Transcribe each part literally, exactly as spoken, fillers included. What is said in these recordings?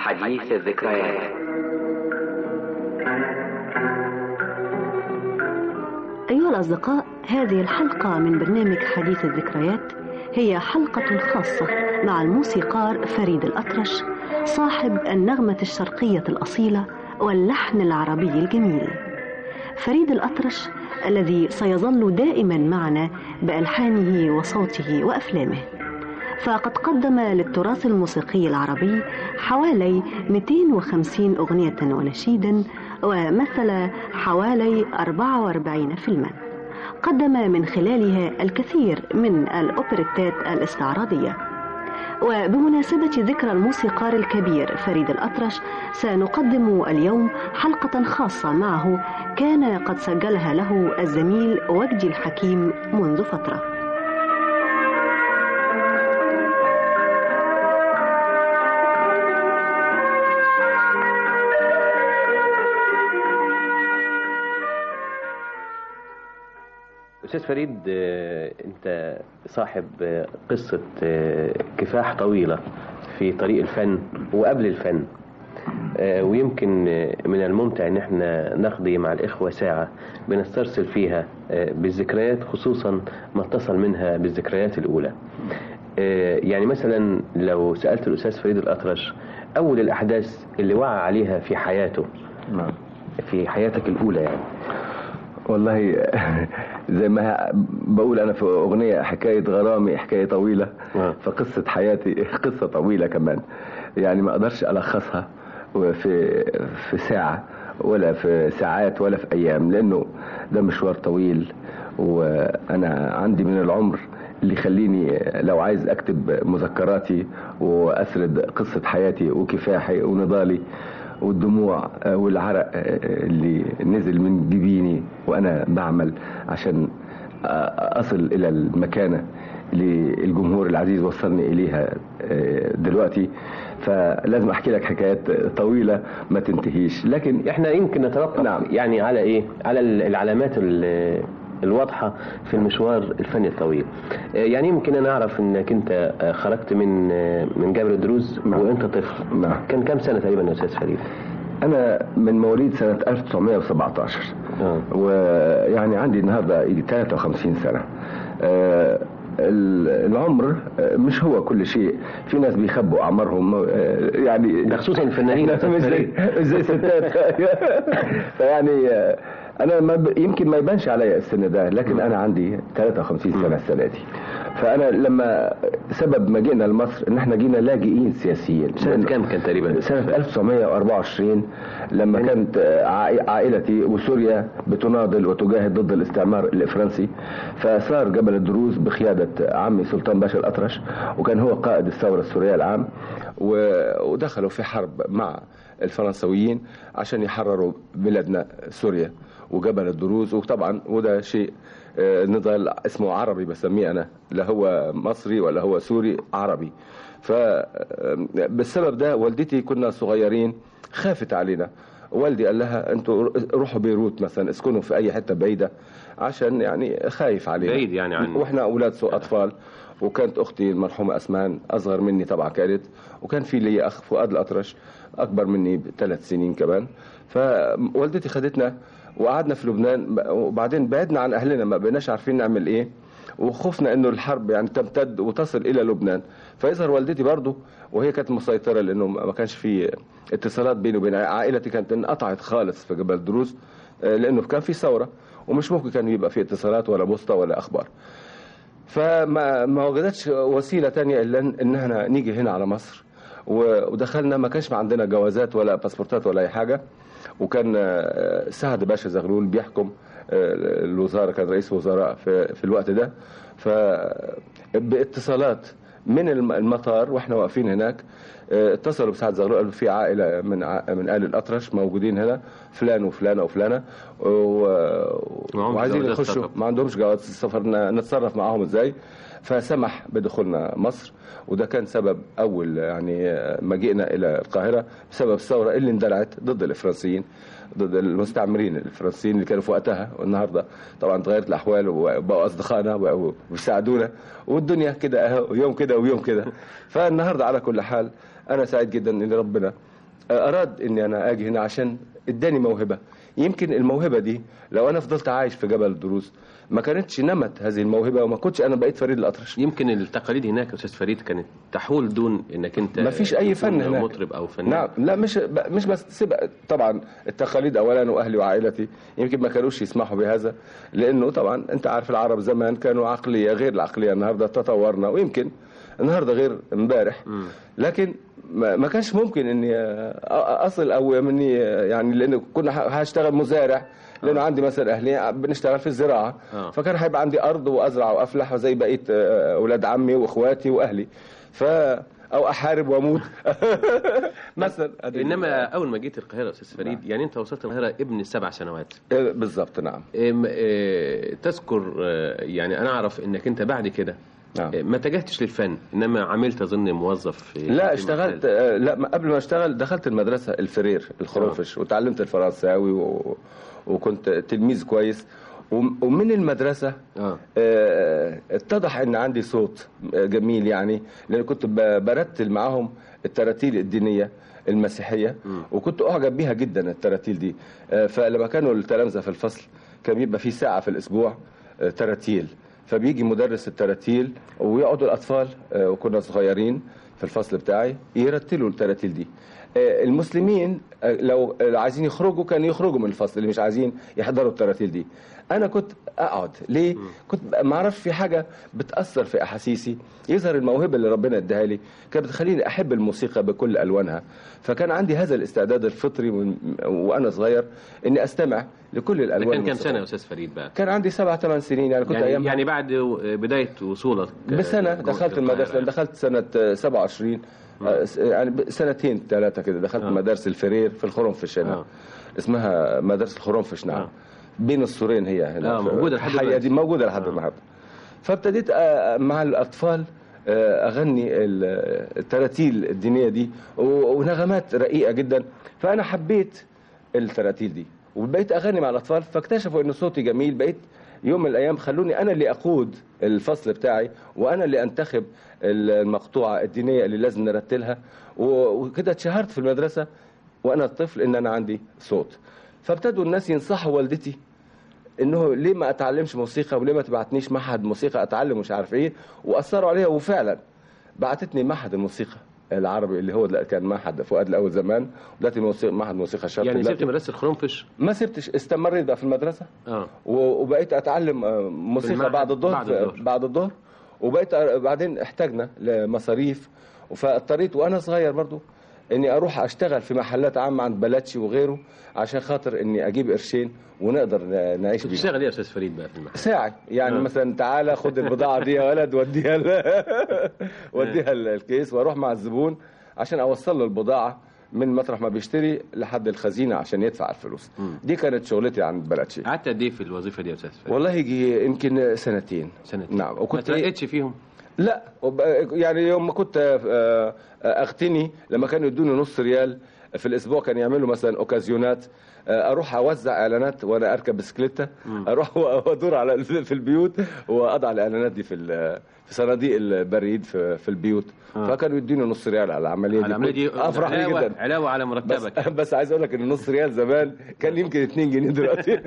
حديث الذكريات. أيها الأصدقاء، هذه الحلقة من برنامج حديث الذكريات هي حلقة خاصة مع الموسيقار فريد الأطرش، صاحب النغمة الشرقية الأصيلة واللحن العربي الجميل. فريد الأطرش الذي سيظل دائما معنا بألحانه وصوته وأفلامه، فقد قدم للتراث الموسيقي العربي حوالي مئتين وخمسين أغنية ونشيدا، ومثل حوالي أربعة وأربعين فيلما، قدم من خلالها الكثير من الأوبريتات الاستعراضية. وبمناسبة ذكرى الموسيقار الكبير فريد الأطرش سنقدم اليوم حلقة خاصة معه كان قد سجلها له الزميل وجدي الحكيم منذ فترة. أستاذ فريد، أنت صاحب قصة كفاح طويلة في طريق الفن وقبل الفن، ويمكن من الممتع أن احنا نقضي مع الإخوة ساعة بنسترسل فيها بالذكريات، خصوصا ما اتصل منها بالذكريات الأولى. يعني مثلا لو سألت الأستاذ فريد الأطرش أول الأحداث اللي وعى عليها في حياته، في حياتك الأولى، يعني والله زي ما بقول أنا في أغنية حكاية غرامي حكاية طويلة، فقصة حياتي قصة طويلة كمان، يعني ما أقدرش ألخصها في في ساعة ولا في ساعات ولا في أيام، لأنه ده مشوار طويل، وأنا عندي من العمر اللي يخليني لو عايز أكتب مذكراتي وأسرد قصة حياتي وكفاحي ونضالي والدموع والعرق اللي نزل من جبيني وأنا بعمل عشان أصل إلى المكانة اللي الجمهور العزيز وصلني إليها دلوقتي، فلازم أحكي لك حكايات طويلة ما تنتهيش. لكن إحنا يمكن نتوقف نعم. يعني على إيه؟ على العلامات الواضحة في المشوار الفني الطويل. يعني يمكن أنا أعرف أنك أنت خرجت من من جابر الدروز وأنت طفل. نعم. كان كم سنة تقريبا يا أستاذ فريد؟ أنا من مواليد سنة ألف وتسعمائة وسبعة عشر، آه. ويعني عندي النهاردة ثلاثة وخمسين سنة. آه العمر مش هو كل شيء، في ناس بيخبوا أعمارهم، يعني ده خصوصا الفنانين مش زي زي الستات. فيعني أنا ما ب... يمكن ما يبانش عليا السن ده، لكن أنا عندي ثلاثة وخمسين سنة السنة دي. فأنا لما سبب ما جينا لمصر إن إحنا جينا لاجئين سياسيين. سنة كام كان تقريبا؟ سنة ألف وتسعمائة وأربعة وعشرين، لما كانت عائلتي وسوريا بتناضل وتجاهد ضد الاستعمار الفرنسي، فصار جبل الدروز بقيادة عمي سلطان باشا الأطرش، وكان هو قائد الثورة السورية العام، ودخلوا في حرب مع الفرنسويين عشان يحرروا بلادنا سوريا وجبل الدروز. وطبعا وده شيء نضال اسمه عربي بسميه أنا، لا هو مصري ولا هو سوري، عربي. فبالسبب ده والدتي كنا صغيرين خافت علينا، والدي قال لها انتوا روحوا بيروت مثلا، اسكنوا في اي حتة بعيدة، عشان يعني خايف علينا بعيد يعني عنه، واحنا اولاد سوء اطفال. وكانت اختي المرحومة اسمان اصغر مني طبعا كانت، وكان في لي اخ فؤاد الأطرش اكبر مني بثلاث سنين كمان. فوالدتي خدتنا وقعدنا في لبنان، وبعدين بعدنا عن اهلنا، ما بقيناش عارفين نعمل ايه، وخفنا انه الحرب يعني تمتد وتصل الى لبنان. فيظهر والدتي برضه وهي كانت مسيطرة، لانه ما كانش في اتصالات بيني وبين عائلتي، كانت انقطعت خالص في جبل الدروز، لانه كان في ثورة ومش ممكن كان يبقى في اتصالات ولا بوسطة ولا اخبار. فما ما وجدتش وسيلة تانية الا ان احنا نيجي هنا على مصر، ودخلنا. ما كانش عندنا جوازات ولا باسبورتات ولا اي حاجة، وكان سعد باشا زغلول بيحكم الوزارة، كان رئيس وزراء في, في الوقت ده. فباتصالات من المطار واحنا واقفين هناك اتصلوا بسعد زغلول، قالوا في عائلة من من آل الأطرش موجودين هنا، فلان وفلانة وفلانة، وعايزين يخشوا، ما عندهمش جواز السفر، نتصرف معاهم ازاي؟ فسمح بدخولنا مصر. وده كان سبب أول يعني مجيئنا إلى القاهرة، بسبب الثورة اللي اندلعت ضد الفرنسيين، ضد المستعمرين الفرنسيين اللي كانوا في وقتها. والنهارده طبعا تغيرت الأحوال وبقوا أصدقائنا وبيساعدونا، والدنيا كده أهو، يوم كده ويوم كده. فالنهارده على كل حال أنا سعيد جدا إن ربنا اراد اني انا اجي هنا عشان اداني موهبه. يمكن الموهبه دي لو انا فضلت عايش في جبل الدروز ما كانتش نمت هذه الموهبه وما كنتش انا بقيت فريد الأطرش. يمكن التقاليد هناك يا استاذ فريد كانت تحول دون انك انت ما فيش اي فن هناك، مطرب او فنان. نعم لا مش مش بس سيب طبعا التقاليد اولا، واهلي وعائلتي يمكن ما كانوش يسمحوا بهذا، لانه طبعا انت عارف العرب زمان كانوا عقليه غير العقليه النهارده، تطورنا ويمكن النهارده غير امبارح، لكن ما كانش ممكن اني اصل او مني يعني، لان كنا هشتغل مزارع، لانه عندي مثلا اهلي بنشتغل في الزراعه، آه. فكان هيبقى عندي ارض وازرع وافلح زي بقيه اولاد عمي واخواتي واهلي، ف او احارب واموت مثلا. انما اول ما جيت القاهره استاذ فريد، نعم. يعني انت وصلت القاهره ابن سبع سنوات بالظبط. نعم. تذكر يعني انا اعرف انك انت بعد كده نعم. ما اتجهتش للفن، انما عملت اظن موظف في لا اشتغلت آه لا قبل ما اشتغل دخلت المدرسه الفرير الخروفش، آه. وتعلمت الفرنساوي و... وكنت تلميذ كويس، ومن المدرسة آه. آه اتضح ان عندي صوت جميل، يعني لان كنت برتل معاهم التراتيل الدينية المسيحية، م. وكنت اعجب بيها جدا التراتيل دي. آه فلما كانوا التلامذة في الفصل كان بيبقى في ساعة في الاسبوع آه تراتيل، فبيجي مدرس التراتيل ويقعدوا الاطفال آه وكنا صغيرين في الفصل بتاعي يرتلوا التراتيل دي. المسلمين لو عايزين يخرجوا كانوا يخرجوا من الفصل، اللي مش عايزين يحضروا التراتيل دي. انا كنت اقعد ليه؟ كنت ما اعرفش، في حاجه بتاثر في احاسيسي، يظهر الموهبه اللي ربنا اداها لي كانت بتخليني احب الموسيقى بكل الوانها، فكان عندي هذا الاستعداد الفطري وانا صغير اني استمع لكل الالوان. كان كم سنه يا استاذ فريد بقى؟ كان عندي سبع ثمان سنين، يعني كنت يعني, ايام يعني بعد بدايه وصولك بسنه دخلت المدرسه، دخلت سنه سبعة وعشرين يعني سنتين ثلاثه كده دخلت آه. مدارس الفرير في الخرنفش هنا، آه. اسمها مدرسه الخرنفش. نعم. آه. بين السورين هي هنا، آه موجوده لحد دلوقتي، دي موجوده لحد النهارده. فابتديت مع الاطفال اغني التراتيل الدينيه دي ونغمات رقيقه جدا، فانا حبيت التراتيل دي وبقيت اغني مع الاطفال، فاكتشفوا ان صوتي جميل. بقيت يوم من الايام خلوني انا اللي اقود الفصل بتاعي، وانا اللي انتخب المقطوعه الدينيه اللي لازم نرتلها، وكده اتشهرت في المدرسه وانا طفل ان انا عندي صوت. فابتدوا الناس ينصحوا والدتي انه ليه ما اتعلمش موسيقى وليه ما تبعتنيش معهد موسيقى اتعلم مش عارف ايه، واثروا عليها وفعلا بعتتني معهد الموسيقى العربي اللي هو كان معهد فؤاد الاول زمان، ودلوقتي موسيقى معهد موسيقى شرقي. يعني سبت مدرسه الخرنفش؟ ما سبتش، استمريت بقى في المدرسه اه وبقيت اتعلم موسيقى بعد الظهر بعد الظهر بعد الظهر وبقيت بعدين احتاجنا لمصاريف، فاضطريت وانا صغير برضو اني اروح اشتغل في محلات عامه عند بلاتشي وغيره عشان خاطر اني اجيب قرشين ونقدر نعيش بيها. بتشتغل ايه يا استاذ فريد بقى في المحل؟ ساعي يعني، آه. مثلا تعالى خد البضاعه دي يا ولد وديها وديها الكيس، واروح مع الزبون عشان اوصل له البضاعه من مطرح ما بيشتري لحد الخزينه عشان يدفع الفلوس. م. دي كانت شغلتي عند بلاتشي. قعدت قد ايه في الوظيفه دي يا استاذ فريد؟ والله يجي يمكن سنتين. سنتين. نعم. وكنت ما ترقتش فيهم؟ لا يعني يوم ما كنت اغتني لما كانوا يدوني نص ريال في الاسبوع كان يعملوا مثلا اوكازيونات، اروح اوزع اعلانات وانا اركب بسكليته، اروح وادور على في البيوت واضع الاعلانات دي في في صناديق البريد في, في البيوت. آه. فكانوا يدوني نص ريال على العمليه دي. العمليه دي افرح علاوة جدا، علاوه على مرتبك. بس, بس عايز اقول لك ان نص ريال زمان كان يمكن اتنين جنيه دلوقتي.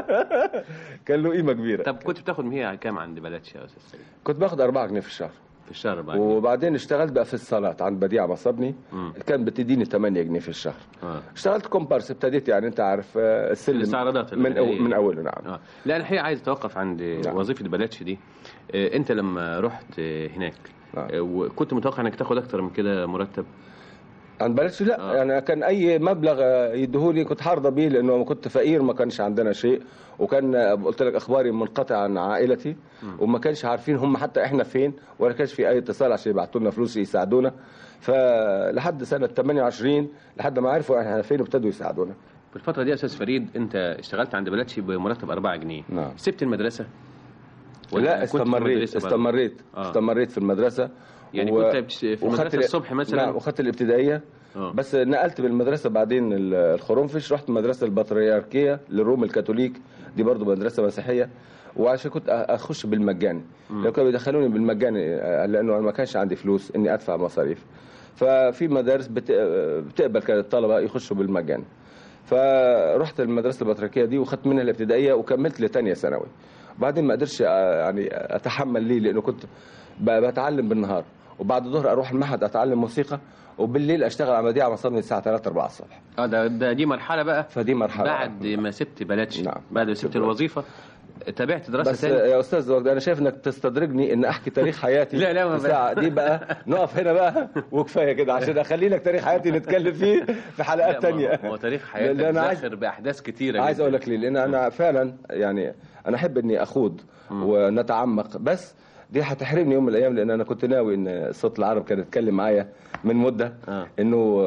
كان له قيمه كبيره. طب كنت بتاخد هي كام عند بلاتشي يا استاذ فريد؟ كنت باخد أربعة جنيه في الشهر. في الشهر أربعة جنيه. وبعدين اشتغلت بقى في الصالات عند بديع مصبني، كان بتديني ثمانية جنيه في الشهر. آه. اشتغلت كومبارس، ابتديت يعني انت عارف السلم الاستعراضات من أو من اوله. نعم. آه. لا الحقيقه عايز اتوقف عند نعم. وظيفه بلاتشي دي. آه انت لما رحت هناك نعم. آه وكنت متوقع انك تاخد اكتر من كده مرتب؟ عند بلاتشي لا، آه. يعني كان اي مبلغ يديهولي كنت حارضه بيه، لانه كنت فقير ما كانش عندنا شيء، وكان قلت لك اخباري منقطعه عن عائلتي، م. وما كانش عارفين هم حتى احنا فين، ولا كانش في اي اتصال عشان يبعتوا لنا فلوس يساعدونا. فلحد سنه ثمانية وعشرين لحد ما عرفوا احنا فين وابتدوا يساعدونا. في الفتره دي يا استاذ فريد انت اشتغلت عند بلاتشي بمرتب أربعة جنيه. نعم. سبت المدرسه؟ لا استمريت استمريت آه. استمريت في المدرسه. يعني و... كنت في المدرسه الصبح مثلا؟ نعم، وخدت الابتدائيه. أوه. بس نقلت بالمدرسه بعدين الخرنفش، رحت المدرسه البطريركيه للروم الكاثوليك، دي برضو مدرسه مسيحيه، وعشان كنت اخش بالمجاني، لو كانوا بيدخلوني بالمجاني لانه ما كانش عندي فلوس اني ادفع مصاريف. ففي مدارس بت... بتقبل كان الطلبه يخشوا بالمجان. فرحت المدرسه البطريركيه دي وخدت منها الابتدائيه وكملت لثانيه ثانوي. وبعدين ما قدرتش يعني اتحمل ليه، لانه كنت بتعلم بالنهار وبعد الظهر اروح المعهد اتعلم موسيقى وبالليل اشتغل على بديعه مصابني الساعه ثلاثة أربعة الصبح. اه ده, ده دي مرحله بقى. فدي مرحله بعد ما سبت بلدش. نعم. بعد ما سبت الوظيفه تابعت دراسه بس تاني. يا استاذ انا شايف انك تستدرجني ان احكي تاريخ حياتي. لا لا ما ساعه دي بقى نقف هنا بقى وكفايه كده عشان اخلي لك تاريخ حياتي نتكلم فيه في حلقات ثانيه. هو تاريخ حياتك زاخر باحداث كتيره. عايز اقول لك ليه، لان انا فعلا يعني انا احب اني اخوض ونتعمق، بس دي هتحرمني يوم من الايام، لان انا كنت ناوي ان صوت العرب كان يتكلم معايا من مده آه. انه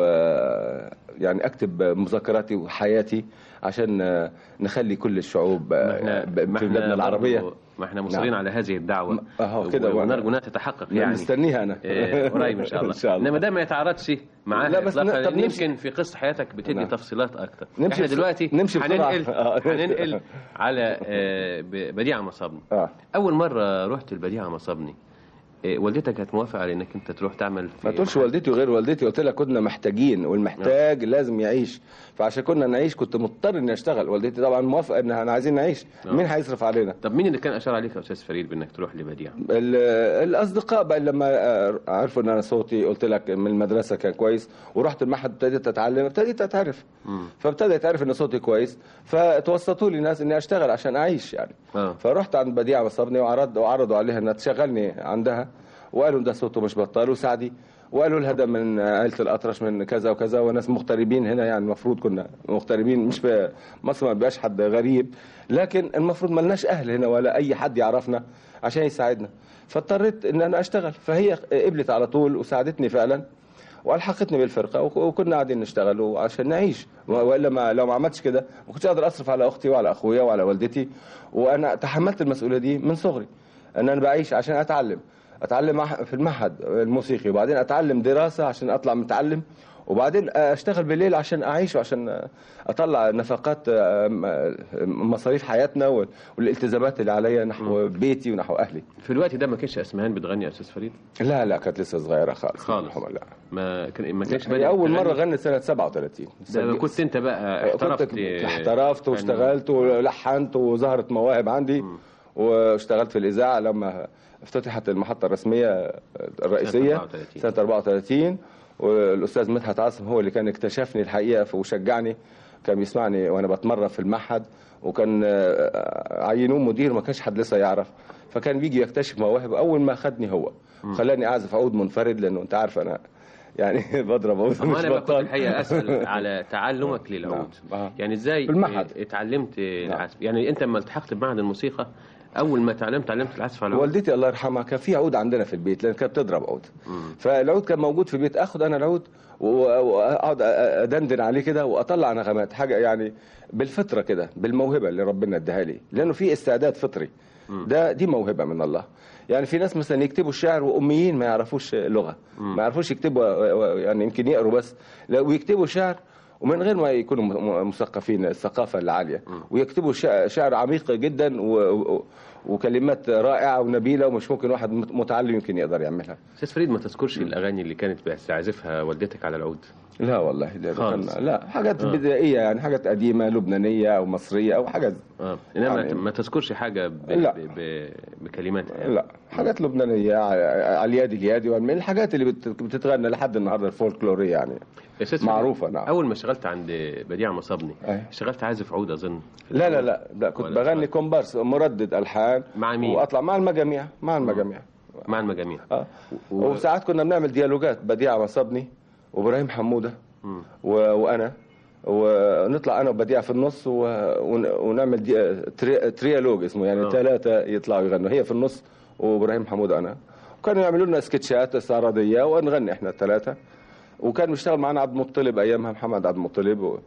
يعني اكتب مذكراتي وحياتي عشان نخلي كل الشعوب في بلادنا العربيه. ما احنا مصرين نعم. على هذه الدعوه اهو كده ونرجو انها تتحقق يعني. مستنيها انا قريب ان شاء الله. ان شاء الله. انما ده ما يتعارضش معاها. لا بس طب يمكن في قصه حياتك بتدي نعم. تفصيلات اكتر. احنا دلوقتي نمشي هننقل هننقل على بديعه مصابني. آه. اول مره رحت البديعه مصابني والدتك كانت موافقه على انك انت تروح تعمل في ما تقولش والدتي وغير والدتي، قلت لها كنا محتاجين والمحتاج نعم. لازم يعيش، فعشان كنا نعيش كنت مضطر اني اشتغل. والدتي طبعا موافقه ان احنا عايزين نعيش نعم. مين هيصرف علينا؟ طب مين اللي كان اشار عليك يا استاذ فريد بانك تروح لبديعه؟ الاصدقاء بقى لما عرفوا ان انا صوتي قلت لك من المدرسه كان كويس ورحت المعهد ابتديت اتعلم ابتديت اتعرف فابتدى يتعرف ان صوتي كويس، فتوسطوا لي ناس اني اشتغل عشان اعيش يعني آه. فرحت عند بديعه مصابني وعرض وعرضوا عليها انها تشغلني عندها، وقالوا ده صوته مش بطال وسعدي، وقالوا لها ده من عائله الاطرش من كذا وكذا وناس مغتربين هنا، يعني المفروض كنا مغتربين مش في مصر ما بيبقاش حد غريب، لكن المفروض ما لناش اهل هنا ولا اي حد يعرفنا عشان يساعدنا، فاضطريت ان انا اشتغل. فهي قبلت على طول وساعدتني فعلا والحقتني بالفرقه وكنا قاعدين نشتغل عشان نعيش، والا ما لو ما عملتش كده ما كنتش اقدر اصرف على اختي وعلى اخويا وعلى والدتي، وانا تحملت المسؤوليه دي من صغري ان انا بعيش عشان اتعلم اتعلم في المعهد الموسيقي وبعدين اتعلم دراسه عشان اطلع متعلم وبعدين اشتغل بالليل عشان اعيش وعشان اطلع نفقات مصاريف حياتنا والالتزامات اللي عليا نحو بيتي ونحو اهلي. في الوقت ده ما كانش اسمهان بتغني يا استاذ فريد؟ لا لا كانت لسه صغيره خالص خالص. لا ما كان ما كانش هي اول مره غنت سنه سبعة وثلاثين. ده كنت انت بقى احترفت؟ احترفت واشتغلت ولحنت وظهرت مواهب عندي م. واشتغلت في الاذاعه لما افتتحت المحطه الرسميه الرئيسيه سنه أربعة وثلاثين، والاستاذ مدحت عاصم هو اللي كان اكتشفني الحقيقه وشجعني، كان بيسمعني وانا بتمرن في المعهد وكان عينوه مدير ما كانش حد لسه يعرف، فكان بيجي يكتشف مواهب. اول ما خدني هو خلاني اعزف عود منفرد لانه انت عارف انا يعني بضرب عود مش بطال. الحقيقه اسال على تعلمك للعود نعم. يعني ازاي اتعلمت العزف؟ يعني انت لما التحقت بمعهد الموسيقى اول ما تعلمت تعلمت العزف على العود؟ والدتي الله يرحمها كان في عود عندنا في البيت لان كانت بتضرب عود، فالعود كان موجود في البيت، اخد انا العود واقعد ادندن عليه كده واطلع نغمات، حاجه يعني بالفطره كده بالموهبه اللي ربنا اداها لي، لانه في استعداد فطري ده دي موهبه من الله. يعني في ناس مثلا يكتبوا الشعر واميين ما يعرفوش لغه ما يعرفوش يكتبوا، يعني يمكن يقروا بس ويكتبوا شعر ومن غير ما يكونوا مثقفين الثقافه العاليه، ويكتبوا شعر عميق جدا و وكلمات رائعه ونبيله ومش ممكن واحد متعلم يمكن يقدر يعملها. استاذ فريد ما تذكرش الاغاني اللي كانت بتعزفها والدتك على العود؟ لا والله ده لا حاجات آه. بدائيه يعني حاجات قديمه لبنانيه او مصريه او حاجات اه انما يعني ما تذكرش حاجه ب... لا. ب... ب... بكلماتها يعني. لا حاجات لبنانيه على اليادي اليادي من الحاجات اللي بت... بتتغنى لحد النهارده الفولكلوريه يعني معروفه. نعم اول ما اشتغلت عند بديعه مصابني اشتغلت عازف عود اظن؟ لا لا لا, لا كنت بغني كومبارس مردد الحان مع مين؟ واطلع مع المجاميع مع المجاميع مع المجاميع اه و... وساعات كنا بنعمل ديالوجات بديعه مصابني وابراهيم حموده و... وانا ونطلع انا وبديعه في النص و... ونعمل دي... تري... تريالوج اسمه يعني ثلاثه يطلعوا يغنوا هي في النص وابراهيم حموده انا، وكانوا يعملوا لنا سكتشات استعراضيه ونغني احنا الثلاثه، وكان بيشتغل معنا عبد المطلب ايامها محمد عبد المطلب و...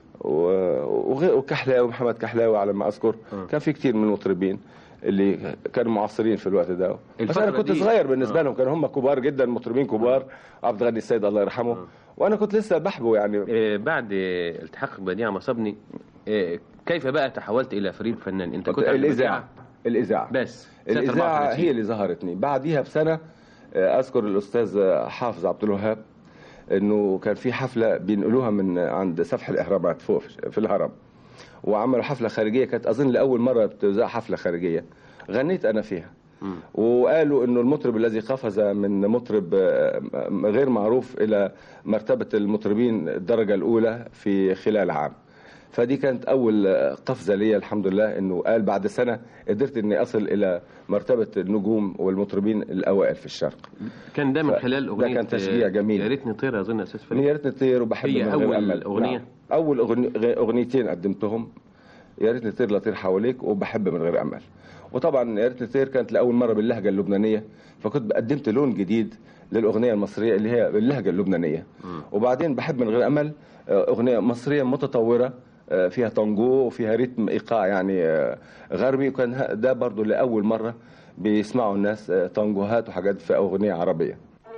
و... وكحلاوي محمد كحلاوي على ما اذكر م. كان في كتير من المطربين اللي كانوا معاصرين في الوقت ده، بس انا كنت صغير بالنسبه لهم، كانوا هم كبار جدا مطربين كبار، عبد الغني السيد الله يرحمه م. وانا كنت لسه بحبه يعني. إيه بعد التحاق بديعه مصابني إيه كيف بقى تحولت الى فريد فنان؟ انت كنت الاذاعه الاذاعه بس الاذاعه هي اللي ظهرتني. بعديها بسنه اذكر الاستاذ حافظ عبد الوهاب انه كان في حفله بينقلوها من عند سفح الاهرامات فوق في الهرم، وعملوا حفله خارجيه كانت اظن لاول مره بتذاع حفله خارجيه، غنيت انا فيها. وقالوا انه المطرب الذي قفز من مطرب غير معروف الى مرتبه المطربين الدرجه الاولى في خلال عام. فدي كانت اول قفزه لي الحمد لله، انه قال بعد سنه قدرت اني اصل الى مرتبه النجوم والمطربين الاوائل في الشرق. كان ده من خلال اغنيه ده كان تشجيع جميل. يا ريتني طير اظن اساس فريد. يا ريتني طير وبحب هي من غير اول أمل. اغنيه. نعم. اول اغنيتين قدمتهم يا ريتني طير لطير حواليك وبحب من غير امل. وطبعا يا ريتني طير كانت لاول مره باللهجه اللبنانيه، فكنت قدمت لون جديد للاغنيه المصريه اللي هي باللهجه اللبنانيه. م. وبعدين بحب من غير امل اغنيه مصريه متطوره فيها تانجو وفيها رتم ايقاع يعني غربي، وكان ده برضو لاول مره بيسمعوا الناس تانجوهات وحاجات في اغنيه عربيه.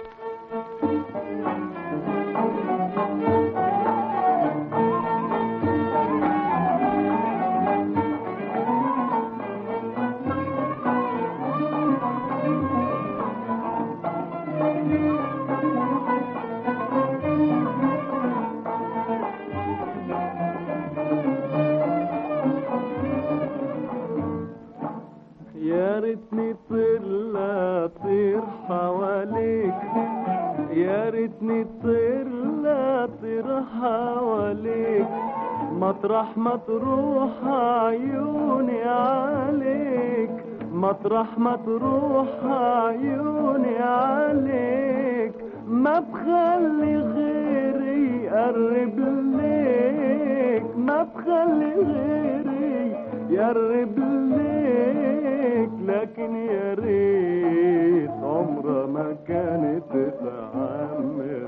يا ريتني طير لا طير حواليك، يا ريتني طير لا طير حواليك، مطرح ما تروح عيوني عليك، مطرح ما تروح عيوني عليك، ما بخلي غيري يقرب ليك، ما بخلي غيري يقرب ليك، لكن يا ريت عمرها ما كانت تعمر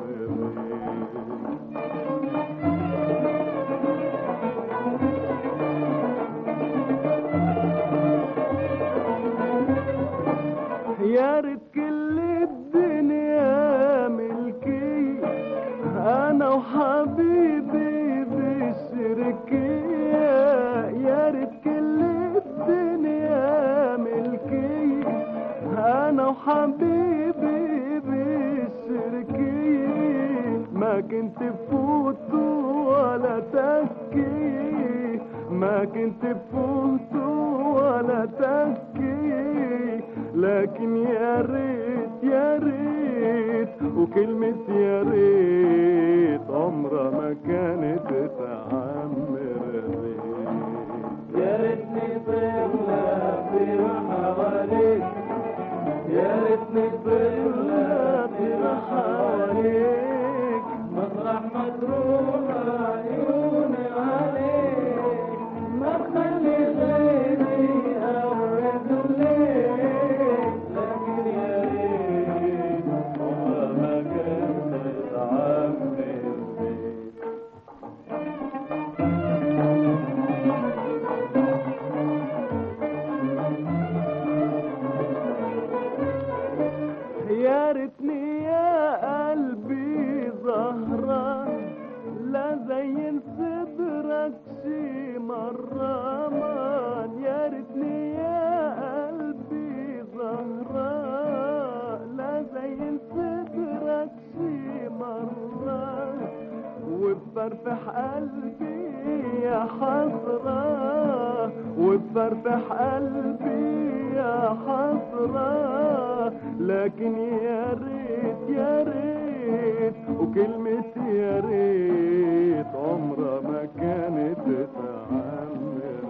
يا ريت كل الدنيا ملكي، انا وحبيبي بالشركية، يا ريت كل الدنيا ملكي، انا وحبيبي بالشركية، ما كنت فوت ولا تكي، ما كنت فوت ولا تكي، لكن يا ريت يا ريت وكلمة يا ريت عمرها ما كانت تعمر. يا ريتني طير لا طير حواليك، يا ريتني طير لا طير حواليك، مطرح ما تروح عيوني عليك، ما تخلي غيري أورد ليك، لكن يا ريت عمرها ما كانت تعمر بيك. يا ريتني يا قلبي زهرة لا زين صدرك شي مرة مان، يا ريتني يا قلبي زهرة لا زين صدرك شي مرة، وبفرفح قلبي يا حسرة، وبفرفح قلبي يا حسرة، لكن يا ريت يا ريت وكلمة يا ريت عمرها ما كانت تعمر.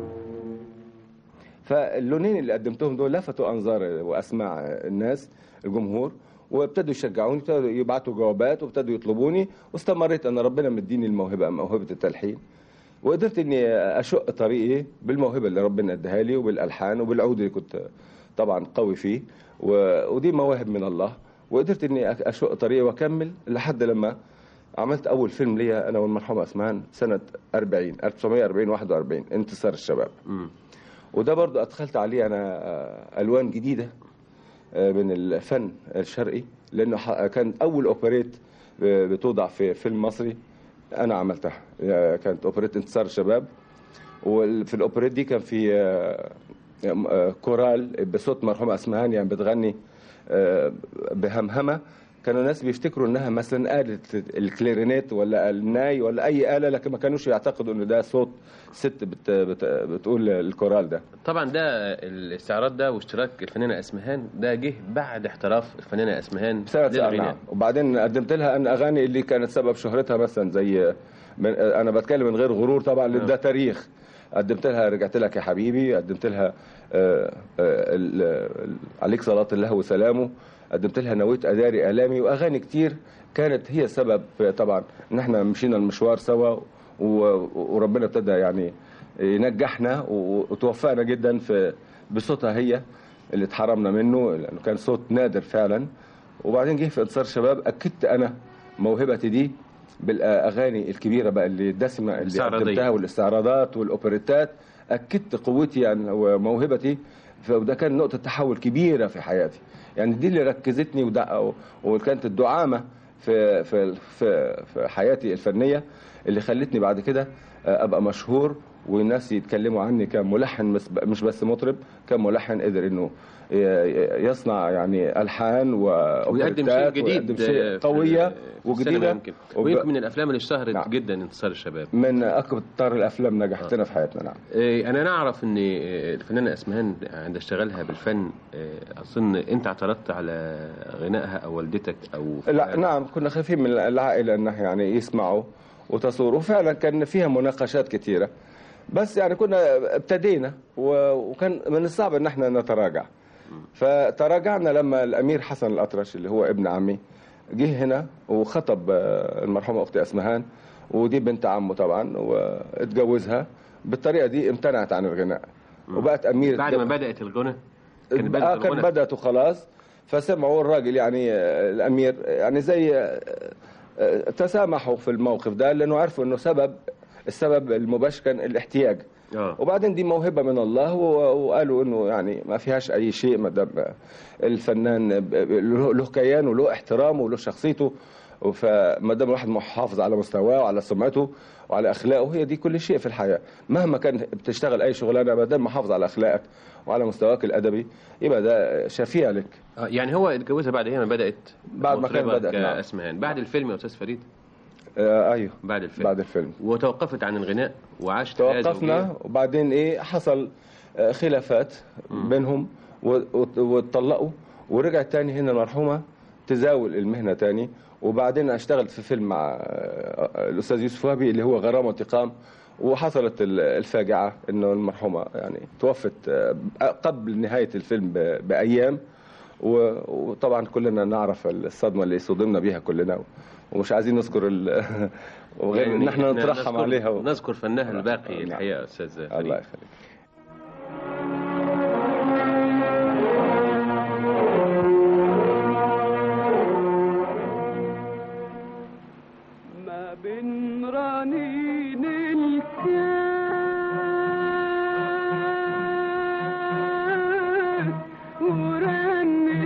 فاللونين اللي قدمتهم دول لفتوا انظار واسماع الناس الجمهور، وابتدوا يشجعوني، ابتدوا يبعتوا جوابات وابتدوا يطلبوني، واستمريت انا ربنا مديني الموهبه موهبه التلحين، وقدرت اني اشق طريقي بالموهبه اللي ربنا اداها لي وبالالحان وبالعود اللي كنت طبعا قوي فيه، ودي مواهب من الله، وقدرت اني اشق طريقي واكمل لحد لما عملت اول فيلم ليا انا والمرحومه اسمهان سنه أربعين ألف وتسعمية وأربعين واحد وأربعين، انتصار الشباب. م. وده برضو ادخلت عليه انا الوان جديده من الفن الشرقي، لانه كان اول اوبريت بتوضع في فيلم مصري انا عملتها، كانت اوبريت انتصار الشباب، وفي الاوبريت دي كان في كورال بصوت مرحومه اسمهان يعني بتغني بهمهمه كانوا الناس بيفتكروا انها مثلا آلة الكلارينيت ولا الناي ولا اي آلة، لكن ما كانوش يعتقدوا انه ده صوت ست بت بت بتقول الكورال ده. طبعا ده الاستعراض ده واشتراك الفنانه اسمهان ده جه بعد احتراف الفنانه اسمهان للغناء. نعم. وبعدين قدمت لها ان اغاني اللي كانت سبب شهرتها مثلا زي من انا بتكلم من غير غرور طبعا لان ده تاريخ. قدمت لها رجعت لك يا حبيبي، قدمت لها آآ آآ عليك صلاة الله وسلامه، قدمت لها نويت اداري الامي، واغاني كتير كانت هي سبب طبعا ان احنا مشينا المشوار سوا، وربنا ابتدى يعني ينجحنا وتوفقنا جدا في بصوتها هي اللي اتحرمنا منه لانه كان صوت نادر فعلا. وبعدين جه في انتصار شباب اكدت انا موهبتي دي بالاغاني الكبيره بقى اللي الدسمه اللي قدمتها والاستعراضات والاوبريتات، اكدت قوتي يعني وموهبتي، فده كان نقطه تحول كبيره في حياتي. يعني دي اللي ركزتني ودع... وكانت الدعامه في في في في حياتي الفنيه اللي خلتني بعد كده ابقى مشهور والناس يتكلموا عني كملحن مش بس مطرب، كملحن قدر انه يصنع يعني الحان ويقدم شيء جديد ويقدم شيء قويه وجديده. يمكن وب... ويمكن من الافلام اللي اشتهرت نعم. جدا انتصار الشباب، من اكثر الافلام نجحتنا آه. في حياتنا. نعم. إيه انا نعرف ان الفنانه اسمهان عند اشتغالها بالفن اظن انت اعترضت على غنائها او والدتك او لا نعم كنا خايفين من العائله انه يعني يسمعوا وتصور، وفعلا كان فيها مناقشات كثيره، بس يعني كنا ابتدينا وكان من الصعب ان احنا نتراجع. فتراجعنا لما الامير حسن الاطرش اللي هو ابن عمي جه هنا وخطب المرحومه اختي اسمهان، ودي بنت عمه طبعا، واتجوزها. بالطريقه دي امتنعت عن الغناء وبقت اميره. بعد ما بدات الغنى كانت بدات كان بدات وخلاص، فسمعوا الراجل يعني الامير يعني زي تسامحوا في الموقف ده لانه عرفوا انه سبب السبب المباشر كان الاحتياج. أوه. وبعدين دي موهبه من الله، وقالوا انه يعني ما فيهاش اي شيء ما دام الفنان له كيان وله احترامه وله شخصيته، فما دام الواحد محافظ على مستواه وعلى سمعته وعلى اخلاقه، هي دي كل شيء في الحياه. مهما كان بتشتغل اي شغلانه ما دام محافظ على اخلاقك وعلى مستواك الادبي يبقى ده شفيع لك. يعني هو اتجوزها بعد هي ما بدات بعد ما كان بدات اسمهان بعد الفيلم يا استاذ فريد. آه ايوه بعد الفيلم. بعد الفيلم وتوقفت عن الغناء وعاشت توقفنا، وبعدين ايه حصل خلافات م. بينهم واتطلقوا، ورجعت تاني هنا المرحومه تزاول المهنه تاني. وبعدين اشتغلت في فيلم مع الاستاذ يوسف وهبي اللي هو غرام وانتقام، وحصلت الفاجعه انه المرحومه يعني توفت قبل نهايه الفيلم بايام. وطبعا كلنا نعرف الصدمه اللي صدمنا بها كلنا، ومش عايزين نذكر وغير يعني ان احنا نترحم عليها و... نذكر فنها الباقي الحقيقه استاذ فريد. الله يخليك. ما بين رنين الكاس ورنة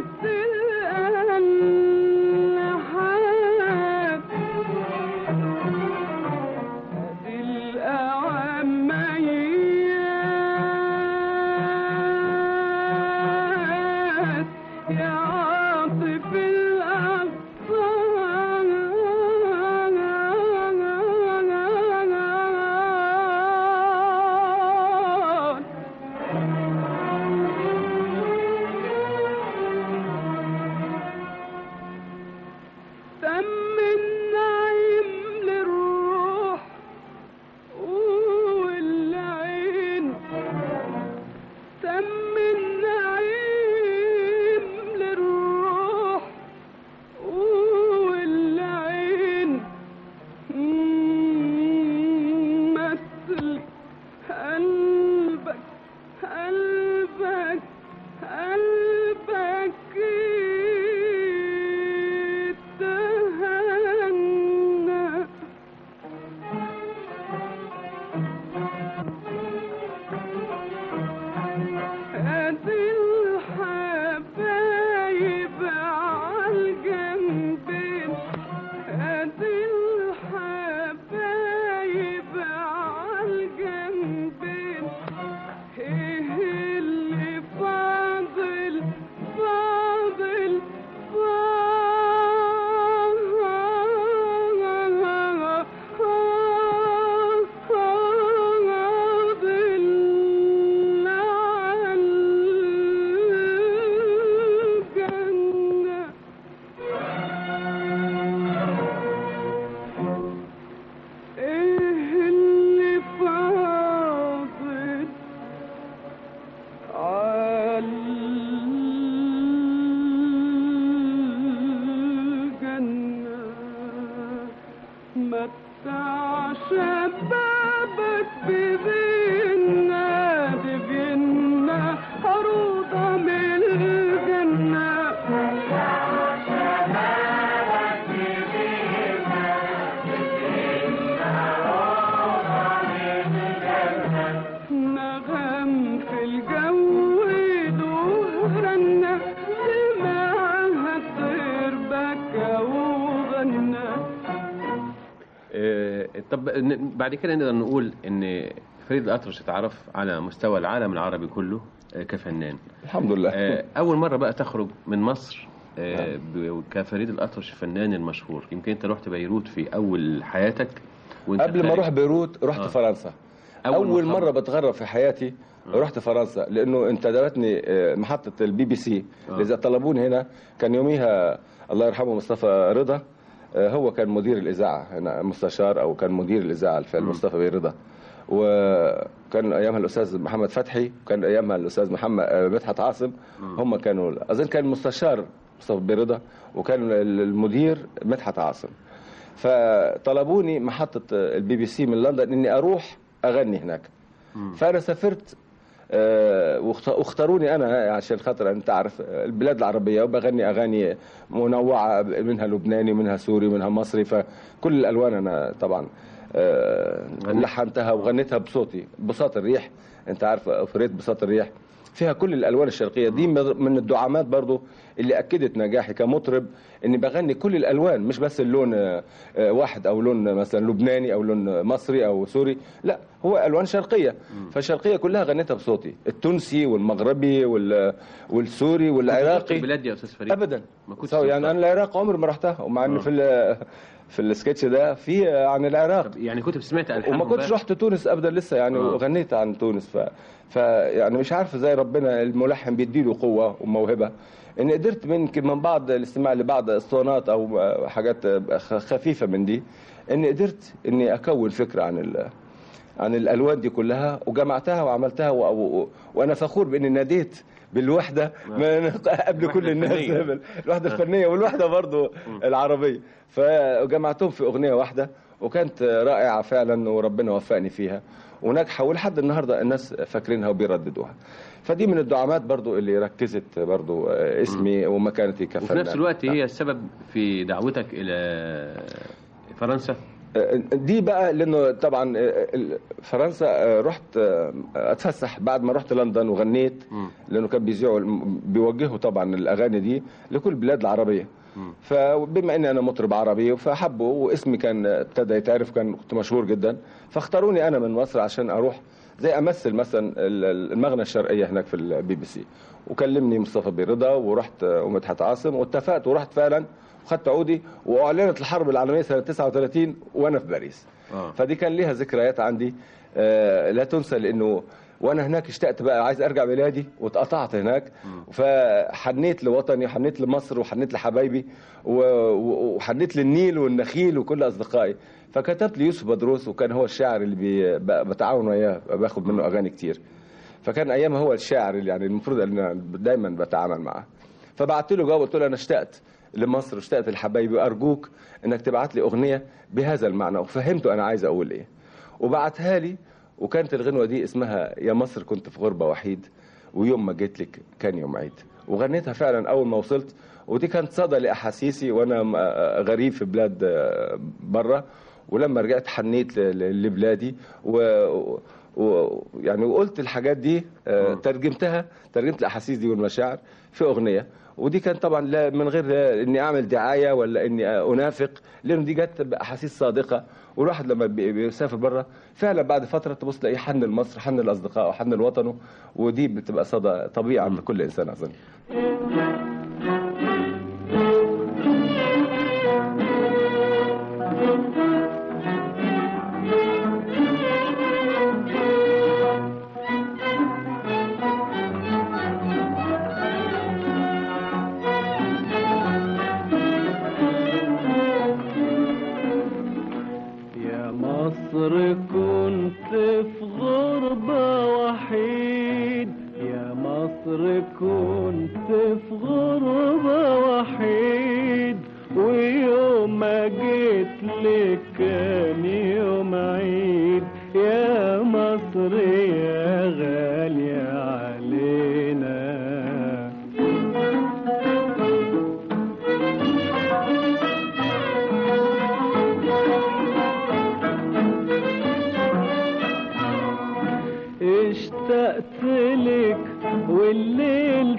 متع شبابك بفينا دي فينا عروضة من الجنة نغم في الجو دهرنا سمعها الطير بكى وغنى. آه، طب ن- بعد كده نقدر نقول ان فريد الأطرش اتعرف على مستوى العالم العربي كله آه، كفنان. الحمد لله. آه، اول مره بقى تخرج من مصر آه، ب- كفريد الأطرش الفنان المشهور. يمكن انت رحت بيروت في اول حياتك وانت قبل ما خارج. اروح بيروت رحت آه. فرنسا. أول اول مرة. مره بتغرب في حياتي رحت فرنسا، لانه انتدبتني آه، محطه البي بي سي. آه. اذا طلبوني هنا كان يوميها الله يرحمه مصطفى رضا، آه، هو كان مدير الاذاعه هنا، مستشار او كان مدير الاذاعه الفعل مصطفى بيه رضا، وكان ايامها الاستاذ محمد فتحي، وكان ايامها الاستاذ محمد آه، مدحت عاصم. هم كانوا اظن كان المستشار مصطفى بيه رضا وكان المدير مدحت عاصم. فطلبوني محطه البي بي سي من لندن اني اروح اغني هناك. فانا سافرت آه، واخت- واختاروني انا عشان خاطر انت عارف البلاد العربيه، وبغني اغاني منوعه منها لبناني ومنها سوري ومنها مصري، فكل الالوان انا طبعا آه، لحنتها وغنيتها بصوتي. بساط الريح، انت عارف فريت بساط الريح فيها كل الالوان الشرقيه دي. من الدعامات برضو اللي اكدت نجاحي كمطرب اني بغني كل الالوان، مش بس اللون آه، آه، واحد او لون مثلا لبناني او لون مصري او سوري، لا هو الوان شرقيه. فالشرقيه كلها غنيتها بصوتي، التونسي والمغربي وال- والسوري كنت والعراقي. البلاد دي يا استاذ فريد؟ ابدا. ما كنتش سو يعني تختار. انا العراق عمري ما رحتها، ومع ان آه. في ال- في السكتش ده في عن العراق. طب يعني كنت سمعت ألحانهم وما كنتش بقى؟ رحت تونس ابدا لسه يعني، آه. وغنيت عن تونس. ف... ف يعني مش عارف ازاي ربنا الملحن بيديله قوه وموهبه، ان قدرت من من بعض الاستماع لبعض اسطوانات او حاجات خفيفه من دي، اني قدرت اني اكون فكره عن ال... عن الالوان دي كلها وجمعتها وعملتها و... و... وانا فخور باني ناديت بالوحده من قبل كل الناس. الفنية. الوحده الفنيه والوحده برضو العربيه، فجمعتهم في اغنيه واحده وكانت رائعه فعلا، وربنا وفقني فيها وناجحه، ولحد النهارده الناس فاكرينها وبيرددوها. فدي من الدعامات برضو اللي ركزت برضو اسمي ومكانتي كفنان. وفي نفس الوقت هي السبب في دعوتك الى فرنسا. دي بقى لانه طبعا فرنسا رحت اتفسح بعد ما رحت لندن وغنيت، لانه كان بيذيعوا بيوجهوا طبعا الاغاني دي لكل البلاد العربيه. فبما اني انا مطرب عربي فحبوا، واسمي كان ابتدى يتعرف، كان كنت مشهور جدا، فاختاروني انا من مصر عشان اروح زي امثل مثلا المغنى الشرقيه هناك في البي بي سي. وكلمني مصطفى بيه رضا ورحت ومدحت عاصم واتفقت ورحت فعلا وخدت عودي، واعلنت الحرب العالميه سنه تسعة وثلاثين وانا في باريس. آه. فدي كان ليها ذكريات عندي آه لا تنسى، لانه وانا هناك اشتقت بقى عايز ارجع بلادي، واتقطعت هناك. فحنيت لوطني وحنيت لمصر وحنيت لحبايبي وحنيت للنيل والنخيل وكل اصدقائي. فكتبت لي يوسف بدروس، وكان هو الشاعر اللي بي بتعاون وياه، باخد منه اغاني كتير. فكان ايامها هو الشاعر اللي يعني المفروض ان انا دايما بتعامل معاه. فبعت له جواب قلت له انا اشتقت لمصر واشتقت لحبايبي، وارجوك انك تبعت لي اغنيه بهذا المعنى. وفهمته انا عايز اقول ايه، وبعتها لي. وكانت الغنوه دي اسمها يا مصر كنت في غربه وحيد، ويوم ما جيت لك كان يوم عيد. وغنيتها فعلا اول ما وصلت، ودي كانت صدى لاحاسيسي وانا غريب في بلاد بره. ولما رجعت حنيت لبلادي و ويعني وقلت الحاجات دي، ترجمتها ترجمت الاحاسيس دي والمشاعر في اغنيه. ودي كانت طبعا لا من غير اني اعمل دعايه ولا اني انافق، لانه دي جت باحاسيس صادقه. والواحد لما بيسافر بره فعلا بعد فتره تبص تلاقيه حن لمصر، حن لاصدقائه، حن لوطنه. ودي بتبقى صدى طبيعي عند كل انسان اظن. مصر كنت في غربة وحيد، يا مصر كنت في غربة وحيد، ويوم ما جيت لك كان يوم عيد يا مصر يا غالية علينا. اشتقت لك والليل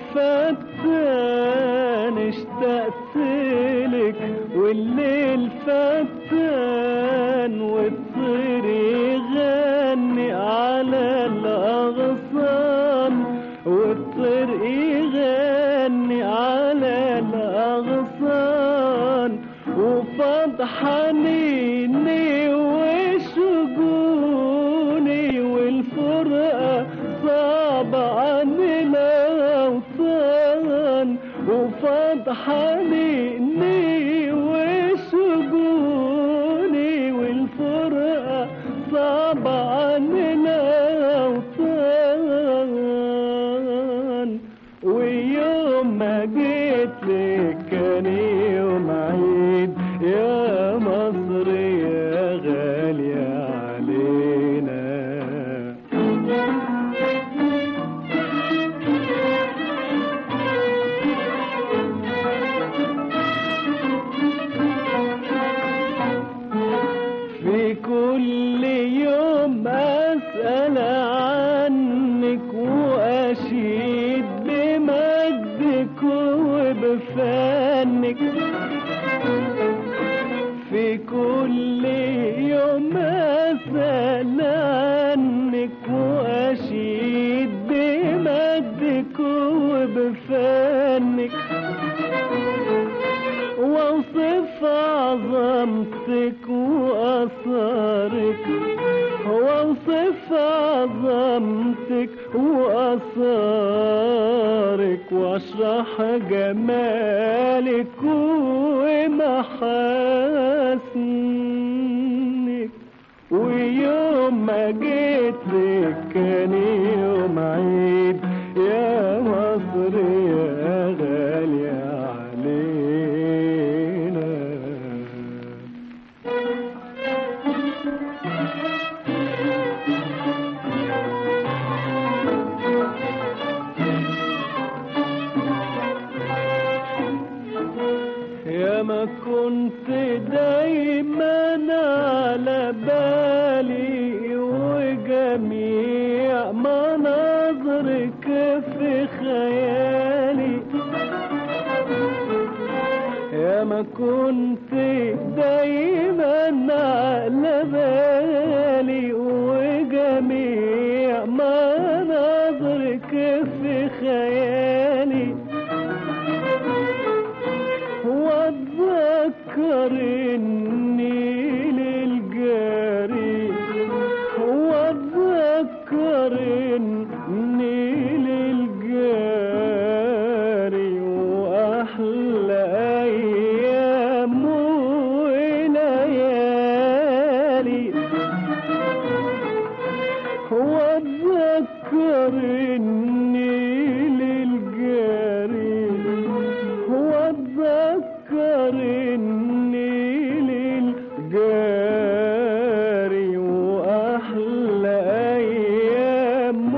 فتان، اشتقت لك والليل فتان، والطير يغني على الأغصان، والطير يغني على الأغصان، وفاض حنيني وشجوني، والفرقة صعب عن الأوطان، وفاض حنيني وشجوني، والفرقة صعب عن الأوطان. ويوم ما جيت لك كان يوم عيد يا مصر يا غالية علينا. في كل يوم أسأل عنك وأشيد بمجدك وبفنك، في كل يوم أسأل عنك وأشيد بمجدك وبفنك، واوصف عظمتك وأثارك، واوصف عظمتك وأثارك، واشرح جمالك ومحاسنك. ويوم ما جيت لك كان يوم عيد يا مصر يا غالية علينا. يا ما كنت دايما على بالي، وجميع مناظرك في خيالي، يا ما كنت دايما على بالي، وجميع مناظرك في خيالي، واتذكر النيل الجاري، واتذكر النيل الجاري، واحلى ايام وليالي، واتذكر النيل الجاري، واتذكر النيل الجاري، واحلى ايام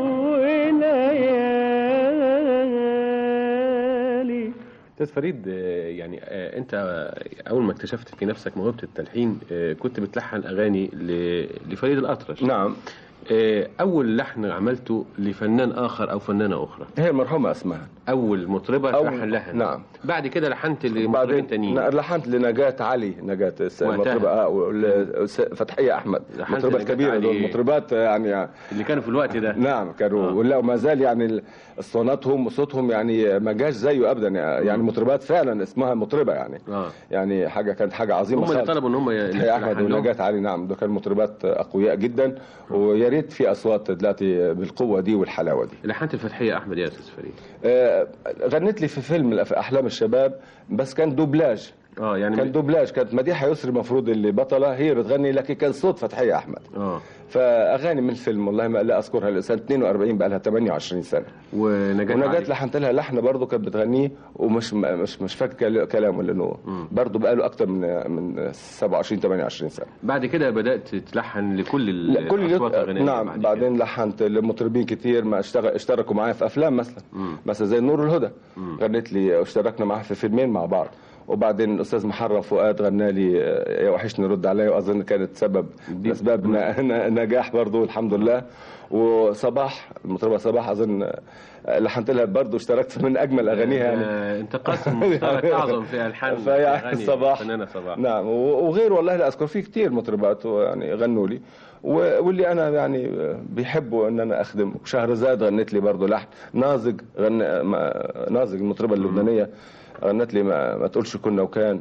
وليالي. استاذ فريد، يعني انت اول ما اكتشفت في نفسك موهبه التلحين كنت بتلحن اغاني لفريد الأطرش. نعم. اول لحن عملته لفنان اخر او فنانه اخرى؟ هي المرحومة أسماء، اول مطربه تلحن لها. نعم. بعد كده لحنت لمطربين تانيين؟ لحنت لنجاة علي، نجاة المطربة اه فتحية أحمد، مطربات كبيرة دول، مطربات يعني اللي كانوا في الوقت ده. نعم كانوا، ولا وما زال يعني صوناتهم وصوتهم يعني ما جاش زيه أبدا، يعني مطربات فعلا اسمها مطربة يعني. آه. يعني حاجة كانت حاجة عظيمة. هم اللي طلبوا ان هم فتحية أحمد ونجاة علي. نعم دول كانوا مطربات أقوياء جدا، ويا ريت في أصوات دلوقتي بالقوة دي والحلاوة دي. لحنت الفتحية أحمد يا أستاذ فريد؟ آه غنت لي في فيلم أحلام الشباب، بس كان دوبلاج. اه يعني كان دوبلاج. كانت مديحه يسري المفروض اللي بطله هي بتغني، لكن كان صوت فتحيه احمد. اه فاغاني من الفيلم والله ما لا اذكرها، سنه اثنين وأربعين بقى لها ثمانية وعشرين سنه. ونجاة ونجاة لحنت لها لحن برضه كانت بتغنيه ومش مش مش فاكر كلامه لانه برضه بقى له اكتر من من سبعة وعشرين ثمانية وعشرين سنه. بعد كده بدات تلحن لكل الاصوات الغنائيه. نعم بعد بعدين لحنت لمطربين كتير ما اشتغل اشتركوا معايا في افلام مثلا. مم. مثلا زي نور الهدى غنيت لي اشتركنا معاه في فيلمين مع بعض. وبعدين الاستاذ محرم فؤاد غنى لي يا وحشني رد عليا، واظن كانت سبب من اسباب نجاح برضه الحمد لله. وصباح المطربه صباح اظن لحنت لها برضه اشتركت من اجمل اغانيها يعني. آه انت قاسم مشترك اعظم في الحان في صباح. صباح نعم وغير والله لا اذكر في كتير مطربات يعني غنوا لي واللي انا يعني بيحبوا ان انا اخدم. شهرزاد غنت لي برضه لحن. نازج غن نازج المطربه اللبنانيه غنت لي ما, ما تقولش كنا وكان.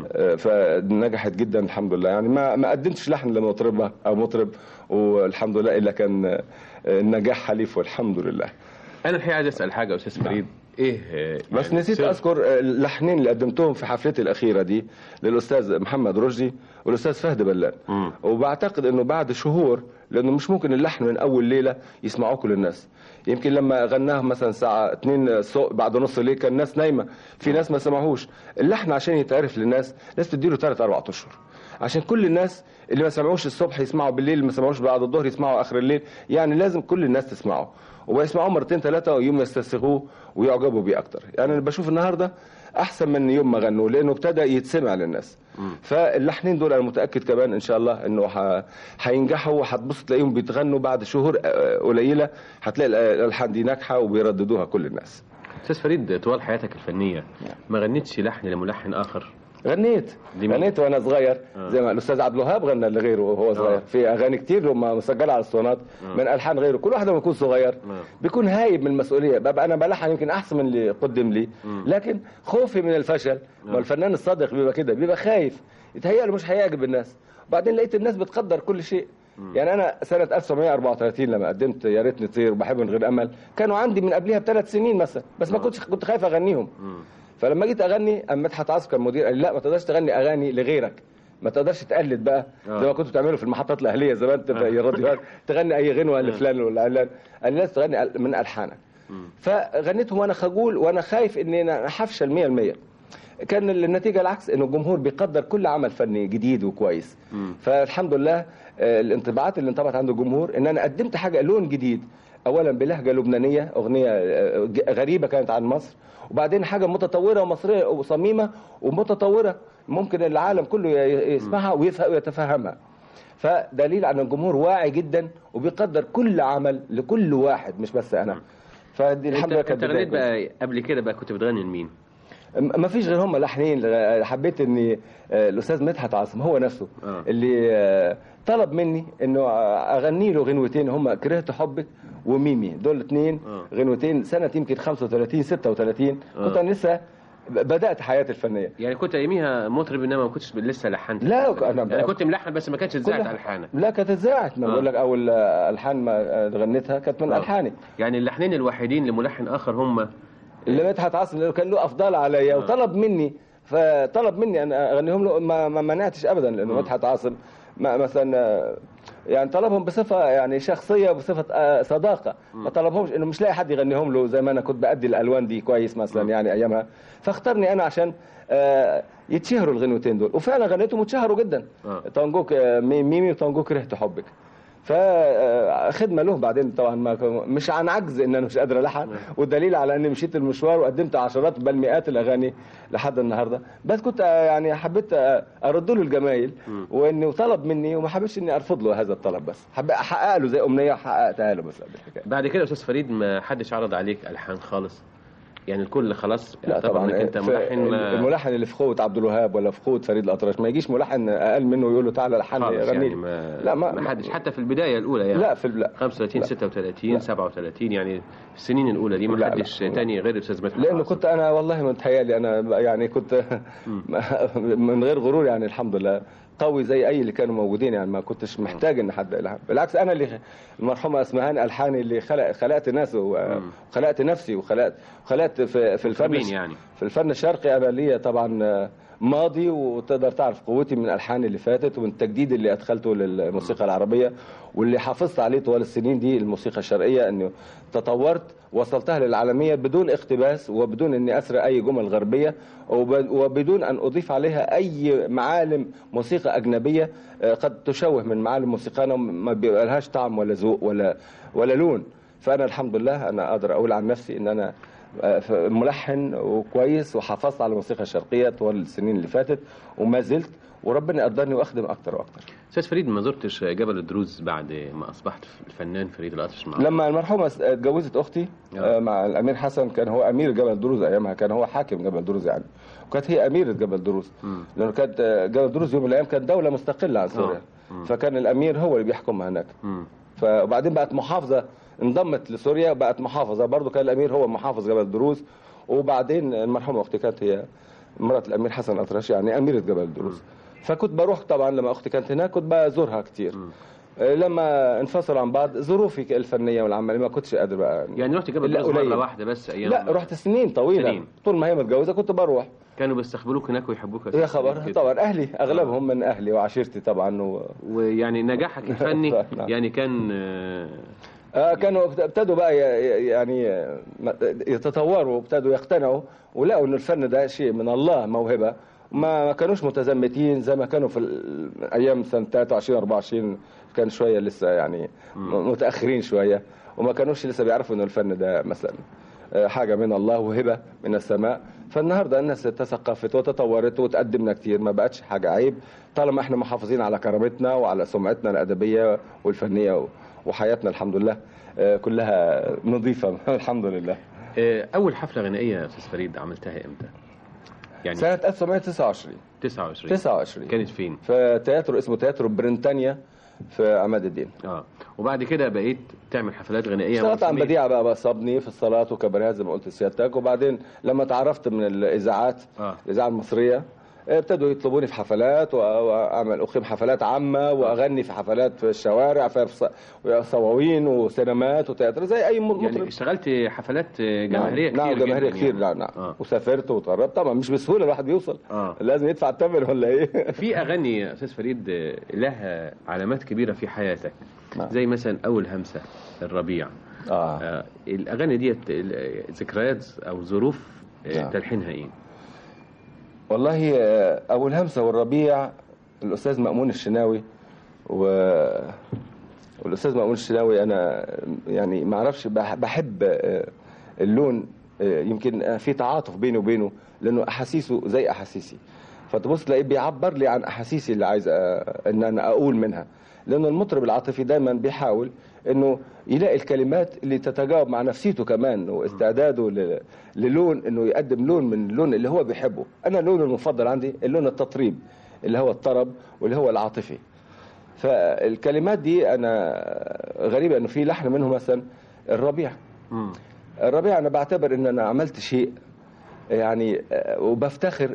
فنجحت جدا الحمد لله يعني. ما ما قدمتش لحن لمطربه او مطرب والحمد لله الا كان النجاح حليف والحمد لله. انا الحقيقه عايز اسال حاجه استاذ فريد. ايه بس يعني نسيت سر. اذكر اللحنين اللي قدمتهم في حفلتي الاخيره دي للاستاذ محمد رشدي والاستاذ فهد بلان. م. وبعتقد انه بعد شهور، لانه مش ممكن اللحن من اول ليله يسمعوه كل الناس. يمكن لما غناه مثلا الساعه اتنين الصبح بعد نص الليل كان الناس نايمه، في ناس ما سمعوش اللحن. عشان يتعرف للناس لازم تديله ثلاث اربع اشهر عشان كل الناس اللي ما سمعوش الصبح يسمعوا بالليل، اللي ما سمعوش بعد الظهر يسمعوا اخر الليل. يعني لازم كل الناس تسمعه ويسمعوه مرتين ثلاثه ويوم يستسيغوه ويعجبوا بيه اكتر. يعني انا بشوف النهارده احسن من يوم ما غنوا لانه ابتدى يتسمع للناس. م. فاللحنين دول انا متاكد كمان ان شاء الله انه هينجحوا وهتبص تلاقيهم بيتغنوا بعد شهور قليله هتلاقي الالحان دي ناجحه وبيرددوها كل الناس. استاذ فريد طوال حياتك الفنيه ما غنيتش لحن لملحن اخر؟ غنيت غنيت وانا صغير. آه. زي ما الاستاذ عبد الوهاب غنى لغيره وهو صغير. آه. في اغاني كتير لما مسجله على الاسطوانات. آه. من الحان غيره. كل واحد لما يكون صغير آه. بيكون هايب من المسؤوليه. ببقى انا بلحن يمكن احسن من اللي قدم لي. م. لكن خوفي من الفشل. آه. والفنان الصادق بيبقى كده بيبقى خايف يتهيأ له مش هيعجب الناس. وبعدين لقيت الناس بتقدر كل شيء. م. يعني انا سنه ألف وتسعمائة وأربعة وثلاثين لما قدمت يا ريتني طير وبحب من غير امل كانوا عندي من قبلها بثلاث سنين مثلا، بس ما كنتش كنت خايف اغنيهم. م. فلما جيت اغني اما مدحت عاصم كان مدير قال لي لا ما تقدرش تغني اغاني لغيرك، ما تقدرش تقلد بقى زي ما كنتوا بتعملوا في المحطات الاهليه زمان الراديوات تغني اي غنوه لفلان ولا علان. قال لي لازم تغني من الحانك. فغنيتهم وانا خجول وانا خايف ان انا هفشل مية بالمية. كان النتيجه العكس، انه الجمهور بيقدر كل عمل فني جديد وكويس. فالحمد لله الانطباعات اللي انطبعت عند الجمهور ان انا قدمت حاجه لون جديد، اولا بلهجه لبنانيه اغنيه غريبه كانت عن مصر، وبعدين حاجه متطوره ومصريه وصميمه ومتطوره ممكن العالم كله يسمعها ويتفهمها. فدليل على الجمهور واعي جدا وبيقدر كل عمل لكل واحد مش بس انا. فدي الحمد لله. انت غنيت بقى قبل كده بقى كنت بتغني لمين؟ ما فيش غير هم لحنين. حبيت اني الاستاذ مدحت عاصم هو نفسه آه. اللي طلب مني انه اغني له غنوتين، هم كرهت حبك وميمي. دول الاثنين آه. غنوتين سنه يمكن خمسة وثلاثين ستة وثلاثين. آه. كنت انا لسه بدات حياتي الفنيه. يعني كنت اياميها مطرب انما ما كنتش لسه لحنت؟ لا انا يعني كنت ملحن بس ما كانتش اتذاعت الحانك. لا كانت اتذاعت. ما آه. بقول لك اول الحان ما غنيتها كانت من آه. الحاني. يعني اللحنين الوحيدين لملحن اخر هم اللي مدحت عاصم كان له افضال عليا. آه. وطلب مني فطلب مني ان اغنيهم له، ما, ما منعتش ابدا لانه مدحت عاصم مثلا يعني طلبهم بصفه يعني شخصيه وبصفه صداقه. ما طلبهمش انه مش لاقي حد يغنيهم له زي ما انا كنت بادي الالوان دي كويس مثلا يعني ايامها، فاختارني انا عشان يتشهروا الغنوتين دول. وفعلا غنيتهم وتشهروا جدا. طنجوك ميمي وطنجوك كرهت حبك. فخدمه له بعدين طبعا ما مش عن عجز ان انا مش قادر الحن، والدليل على اني مشيت المشوار وقدمت عشرات بل مئات الاغاني لحد النهارده. بس كنت يعني حبيت ارد له الجمايل وانه طلب مني وما حبيتش اني ارفض له هذا الطلب، بس حبيت احقق له زي امنيه وحققتها له. بس بعد كده استاذ فريد ما حدش عرض عليك الحان خالص؟ يعني الكل خلاص لا طبعا انت ملحن ما... الملحن اللي في قوه عبد الوهاب ولا في قوه فريد الأطرش ما يجيش ملحن اقل منه ويقول له تعالى لحن غني يعني ما... لا ما, ما حدش حتى في البدايه الاولى يعني. لا في لا خمسة وثلاثين ستة وثلاثين سبعة وثلاثين يعني في السنين الاولى دي ما حدش تاني غير الاستاذ مدحت. لانه كنت انا والله متهيألي انا يعني كنت من غير غرور يعني الحمد لله قوي زي اي اللي كانوا موجودين. يعني ما كنتش محتاج ان حد يلحن، بالعكس انا اللي المرحومه اسمهان الحاني اللي خلق خلقت ناس وخلقت نفسي وخلقت خلقت في في الفن يعني. في الفن الشرقي انا ليا طبعا ماضي، وتقدر تعرف قوتي من الالحان اللي فاتت ومن التجديد اللي ادخلته للموسيقى العربيه، واللي حافظت عليه طوال السنين دي الموسيقى الشرقيه، انه تطورت وصلتها للعالميه بدون اقتباس وبدون اني اسرق اي جمل غربيه وبدون ان اضيف عليها اي معالم موسيقى اجنبيه قد تشوه من معالم موسيقانا ما بيبقى لهاش طعم ولا ذوق ولا ولا لون. فانا الحمد لله انا اقدر اقول عن نفسي ان انا ملحن وكويس وحافظت على الموسيقى الشرقيه طوال السنين اللي فاتت وما زلت، وربنا يقدرني واخدم اكتر واكتر. استاذ فريد، ما زرتش جبل الدروز بعد ما اصبحت الفنان فريد الأطرش؟ مع لما المرحومه اتجوزت اختي آه. مع الامير حسن، كان هو امير جبل الدروز ايامها، كان هو حاكم جبل الدروز يعني، وكانت هي اميره جبل الدروز، لانه كانت جبل الدروز يوم من الايام كانت دوله مستقله عن سوريا، آه. فكان الامير هو اللي بيحكمها هناك. فبعدين بقت محافظه، انضمت لسوريا وبقت محافظه، برضه كان الامير هو محافظ جبل الدروز. وبعدين المرحومه اختي كانت هي مرات الامير حسن الأطرش يعني اميره جبل الدروز. فكنت بروح طبعا لما اختي كانت هناك كنت بزورها كتير. م. لما انفصلوا عن بعض ظروفي الفنيه والعمليه ما كنتش قادر بقى يعني. رحت جبل الدروز مره واحده بس ايام؟ لا رحت سنين طويله، سنين. طول ما هي متجوزه كنت بروح. كانوا بيستقبلوك هناك ويحبوك يا خبر؟ طبعا اهلي اغلبهم من اهلي وعشيرتي طبعا و... ويعني نجاحك الفني يعني كان آه كانوا ابتدوا بقى يعني يتطوروا وابتدوا يقتنعوا ولقوا ان الفن ده شيء من الله، موهبه، ما كانوش متزمتين زي ما كانوا في ايام سنه ثلاثة وعشرين أربعة وعشرين، كان شويه لسه يعني متاخرين شويه، وما كانوش لسه بيعرفوا ان الفن ده مثلا حاجه من الله وهبه من السماء. فالنهارده الناس تثقفت وتطورت وتقدمنا كتير، ما بقتش حاجه عيب طالما احنا محافظين على كرامتنا وعلى سمعتنا الادبيه والفنيه، وحياتنا الحمد لله كلها نظيفه الحمد لله. اول حفله غنائيه يا استاذ فريد عملتها امتى؟ يعني سنه ألف وتسعمائة وتسعة وعشرين. تسعة وعشرين تسعة وعشرين كانت فين؟ في تياترو اسمه تياترو بريطانيا في عماد الدين. اه وبعد كده بقيت تعمل حفلات غنائيه؟ اشتغلت عن بديعه بقى, بقى صابني في الصلاه وكباريهات زي ما قلت لسيادتك، وبعدين لما تعرفت من الاذاعات آه. الاذاعه المصريه ابتدوا يطلبوني في حفلات واعمل اقيم حفلات عامه واغني في حفلات في الشوارع في صواوين وسينمات وتياتر زي اي مطرب. يعني اشتغلت حفلات جماهيريه نعم. كتير؟ نعم جماهيريه كتير. يعني. لا نعم آه. وسافرت وتغربت طبعا، مش بسهوله الواحد بيوصل آه. لازم يدفع الثمن ولا ايه. في اغاني يا استاذ فريد لها علامات كبيره في حياتك آه. زي مثلا اول همسه، الربيع. آه. آه. الاغاني ديت ذكريات او ظروف آه. تلحينها ايه؟ والله أول همسة والربيع الأستاذ مأمون الشناوي و... والأستاذ مأمون الشناوي أنا يعني ما أعرفش بحب اللون، يمكن في تعاطف بيني وبينه لأنه أحاسيسه زي أحاسيسي، فتبص تلاقيه بيعبر لي عن أحاسيسي اللي عايز أن أنا أقول منها، لأنه المطرب العاطفي دايما بيحاول انه يلاقي الكلمات اللي تتجاوب مع نفسيته كمان واستعداده ل... للون، انه يقدم لون من اللون اللي هو بيحبه. انا اللون المفضل عندي اللون التطريب اللي هو الطرب واللي هو العاطفي. فالكلمات دي انا غريبه انه في لحن منه مثلا الربيع. م. الربيع انا بعتبر ان انا عملت شيء يعني، وبفتخر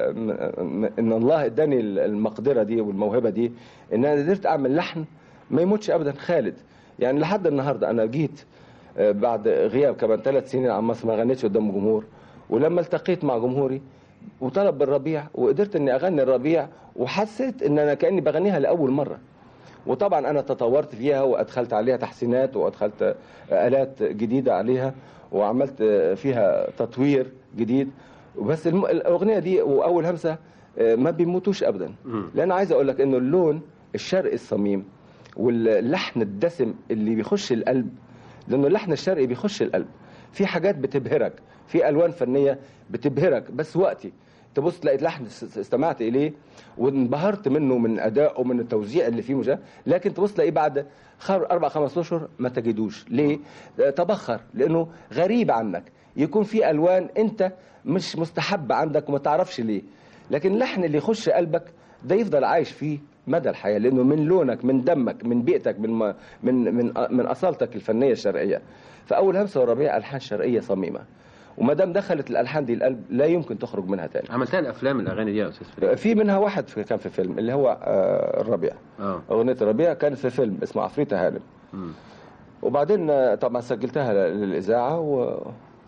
ان الله اداني المقدره دي والموهبه دي ان انا قدرت اعمل لحن ما يموتش ابدا خالد. يعني لحد النهارده انا جيت بعد غياب كمان ثلاث سنين عن مصر ما غنيتش قدام جمهور، ولما التقيت مع جمهوري وطلب بالربيع وقدرت اني اغني الربيع وحسيت ان انا كاني بغنيها لاول مره. وطبعا انا تطورت فيها وادخلت عليها تحسينات وادخلت الات جديده عليها وعملت فيها تطوير جديد. وبس الاغنيه دي واول همسه ما بيموتوش ابدا، لان عايز اقول لك انه اللون الشرقي الصميم واللحن الدسم اللي بيخش القلب، لانه اللحن الشرقي بيخش القلب، في حاجات بتبهرك، في الوان فنيه بتبهرك، بس وقتي تبص تلاقي لحن استمعت اليه وانبهرت منه من ادائه ومن التوزيع اللي فيه مجا، لكن تبص تلاقيه بعد اربع خمس اشهر ما تجدوش. ليه؟ تبخر، لانه غريب عنك، يكون في الوان انت مش مستحب عندك وما تعرفش ليه، لكن اللحن اللي يخش قلبك ده يفضل عايش فيه مدى الحياه، لانه من لونك من دمك من بيئتك من من من من اصالتك الفنيه الشرقيه. فاول همسه والربيع الحان شرقيه صميمه، وما دام دخلت الالحان دي القلب لا يمكن تخرج منها تاني. عملتها الافلام الاغاني دي يا استاذ فريد؟ في منها واحد في كان في فيلم اللي هو الربيع. اه اغنيه الربيع كانت في فيلم اسمه عفريته هانم. وبعدين طبعا سجلتها للاذاعه و...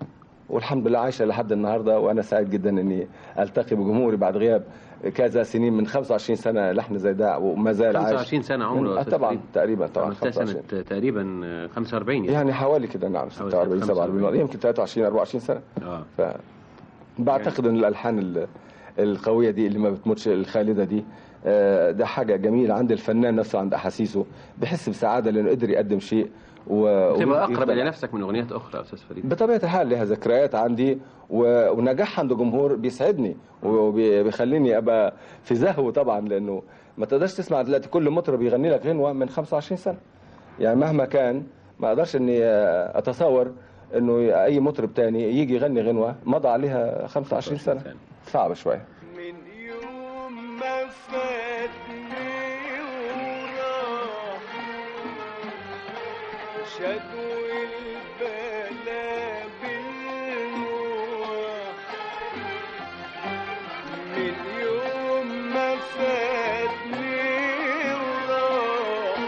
والحمد لله عايشه لحد النهارده، وانا سعيد جدا اني التقي بجمهوري بعد غياب كذا سنين، من خمسة وعشرين سنه لحن زيداع وما زال عايش. خمسة وعشرين سنه عمره طبعا تقريبا طبعا سنه تقريبا خمسة وأربعين يعني, يعني حوالي كده نعم ستة وأربعين سبعة وأربعين يمكن ثلاثة وعشرين أربعة وعشرين سنه. اه ف بعتقد ان الالحان القويه دي اللي ما بتموتش الخالده دي ده حاجه جميله عند الفنان نفسه، عند احاسيسه بيحس بسعاده لانه قدر يقدم شيء و... تبقى اقرب الى نفسك من اغنيات اخرى يا استاذ فريد. بطبيعه الحال لها ذكريات عندي و... ونجاح عند جمهور بيسعدني وبيخليني ابقى في زهو طبعا، لانه ما تقدرش تسمع دلوقتي كل مطرب يغني لك غنوه من خمسة وعشرين سنه، يعني مهما كان ما اقدرش اني اتصور انه اي مطرب تاني يجي يغني غنوه مضى عليها خمسة وعشرين سنه، صعب شويه. من يوم ما فاتني وراح شدوا البلا بالنواح، من يوم ما فاتني وراح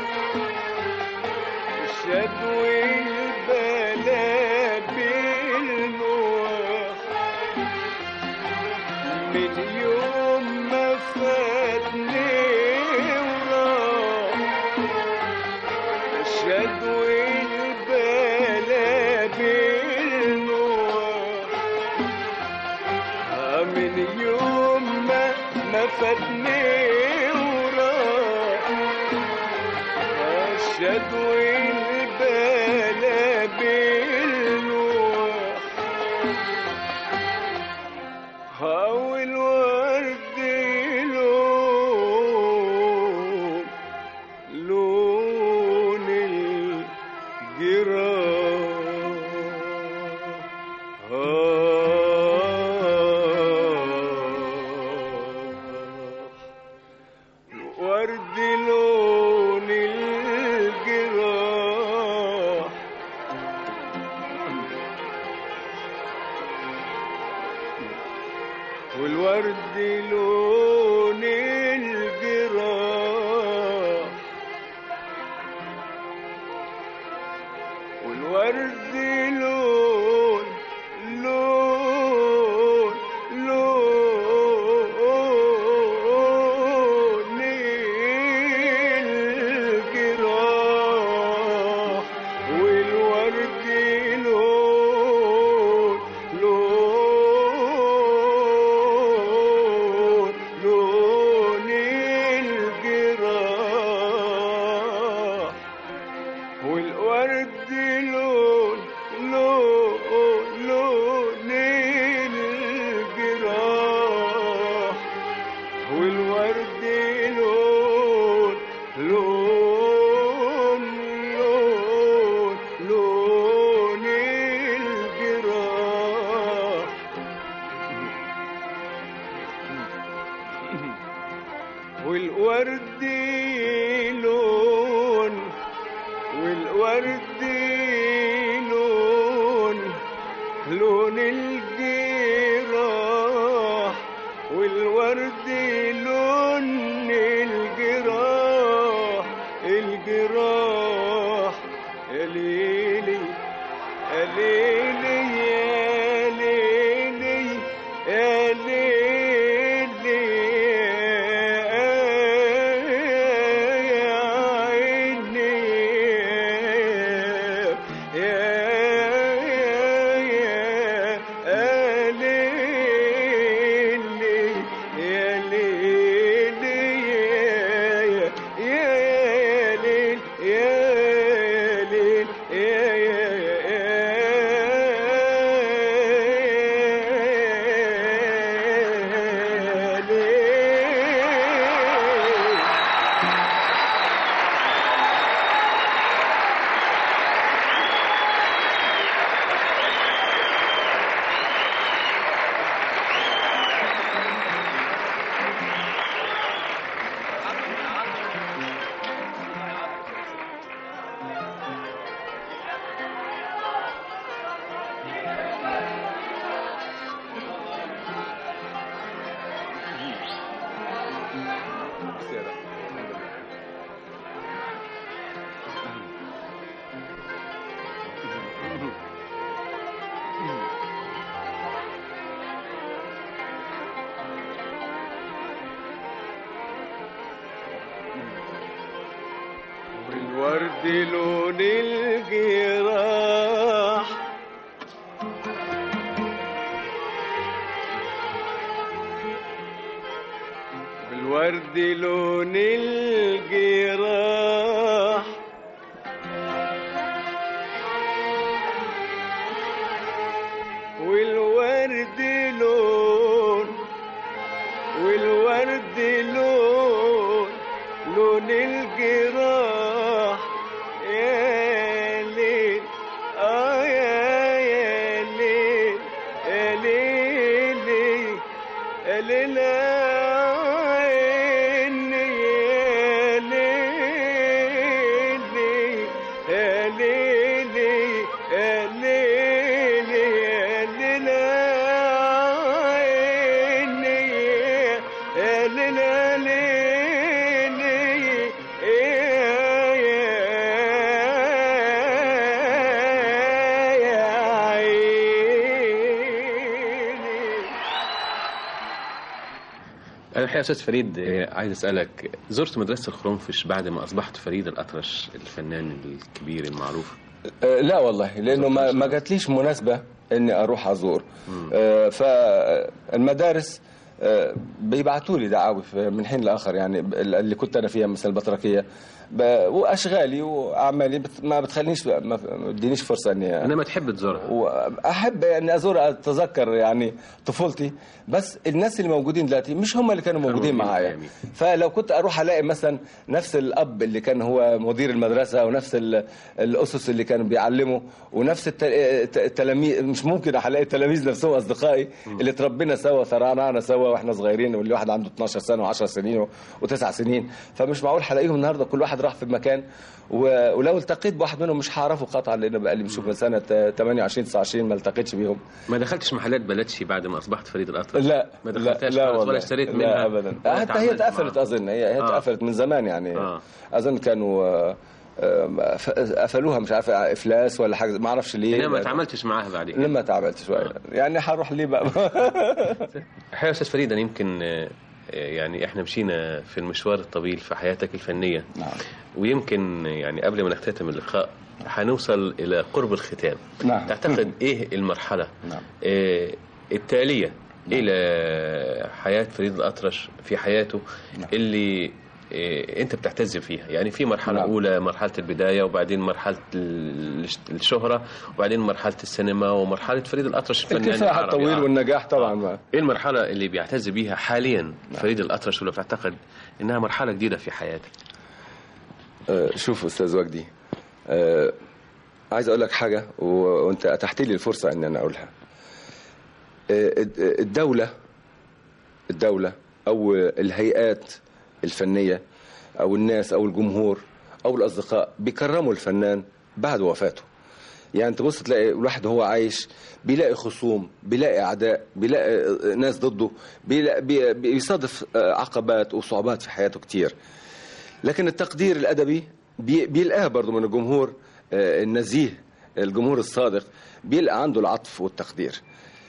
شدوا البلا بالنواح، من يوم ما فاتني وراح شدوا البلا بالنواح، من يوم ما ما فاتني وراح شدوا البلا بالنواح، هاو الورد لون لون الجراح، الورد لون الجراح، والورد لون الجراح، والورد لون لون لون الجراح، والورد لون لون لون الجراح، والورد لون لون لون الجراح، والورد لون لون لون لون الجراح، والورد لون والورد لون لون الجراح، والورد لون الجراح الجراح، يا ليلي يا ليلي يا ليلي يا ليلي يا عيني يا ليلي يا ليلي يا ليل يا ليل والورد لون الجراح والورد لون الجراح والورد لون والورد لون لون الجراح يا ليل اه يا يا ليل يا ليل يا ليل عيني يا ليل يا ليل يا ليل عيني يا ليل الحقيقة يا أستاذ فريد، عايز أسألك، زرت مدرسة الخرنفش بعد ما أصبحت فريد الأطرش الفنان الكبير المعروف؟ أه لا والله، لأنه ما, ما جاتليش مناسبة إني أروح أزور. أه فالمدارس أه بيبعتوا لي دعاوي من حين لآخر، يعني اللي كنت أنا فيها مثل البطركية، واشغالي واعمالي بت... ما بتخلينيش ما بتدينيش فرصه اني انما تحب تزورها. واحب اني ازور اتذكر يعني طفولتي، بس الناس اللي موجودين دلوقتي مش هم اللي كانوا موجودين معايا. فلو كنت اروح الاقي مثلا نفس الاب اللي كان هو مدير المدرسه، ونفس الاسس اللي كانوا بيعلموا، ونفس التلاميذ، مش ممكن الاقي التلاميذ نفسهم اصدقائي اللي تربينا سوا، ثرعنا سوا واحنا صغيرين، واللي واحد عنده اتناشر سنه وعشر سنين وتسع سنين، فمش معقول هلاقيهم النهارده كل واحد راح في مكان، ولو التقيت بواحد منهم مش هعرفه قطعا، لان بقى لي بشوف من سنه ثمانية وعشرين تسعة وعشرين ما التقيتش بيهم. ما دخلتش محلات بلاتشي بعد ما اصبحت فريد الأطرش؟ لا ما دخلتهاش لا ولا اشتريت منها؟ لا ابدا، حتى هي اتقفلت اظن، هي هي اتقفلت من زمان يعني. آه. اظن كانوا قفلوها، مش عارف افلاس ولا حاجه، ما اعرفش ليه. انا ما تعاملتش معاها بعد كده. لما تعاملت شويه آه. يعني هروح ليه بقى. الحقيقه يا استاذ فريد، انا يمكن يعني احنا مشينا في المشوار الطويل في حياتك الفنيه. نعم. ويمكن يعني قبل ما نختتم اللقاء هنوصل الى قرب الختام. نعم. تعتقد ايه المرحله نعم. إيه التاليه نعم. الى حياه فريد الأطرش في حياته نعم. اللي إيه انت بتعتز فيها؟ يعني في مرحله نعم. اولى، مرحله البدايه، وبعدين مرحله الشهره، وبعدين مرحله السينما، ومرحله فريد الأطرش الفنان الكفاح الطويل آه. والنجاح طبعا. آه. ايه المرحله اللي بيعتز بيها حاليا نعم. فريد الأطرش، ولا بتعتقد انها مرحله جديده في حياتك؟ آه شوف استاذ وجدي، آه عايز اقول لك حاجه وانت اتحت لي الفرصه ان انا اقولها. آه الدوله الدوله او الهيئات الفنية أو الناس أو الجمهور أو الأصدقاء بيكرموا الفنان بعد وفاته. يعني تبص تلاقي الواحد هو عايش بيلاقي خصوم، بيلاقي أعداء، بيلاقي ناس ضده، بيلاقي بيصادف عقبات وصعوبات في حياته كتير، لكن التقدير الأدبي بيلقاه برضو من الجمهور النزيه، الجمهور الصادق بيلقى عنده العطف والتقدير.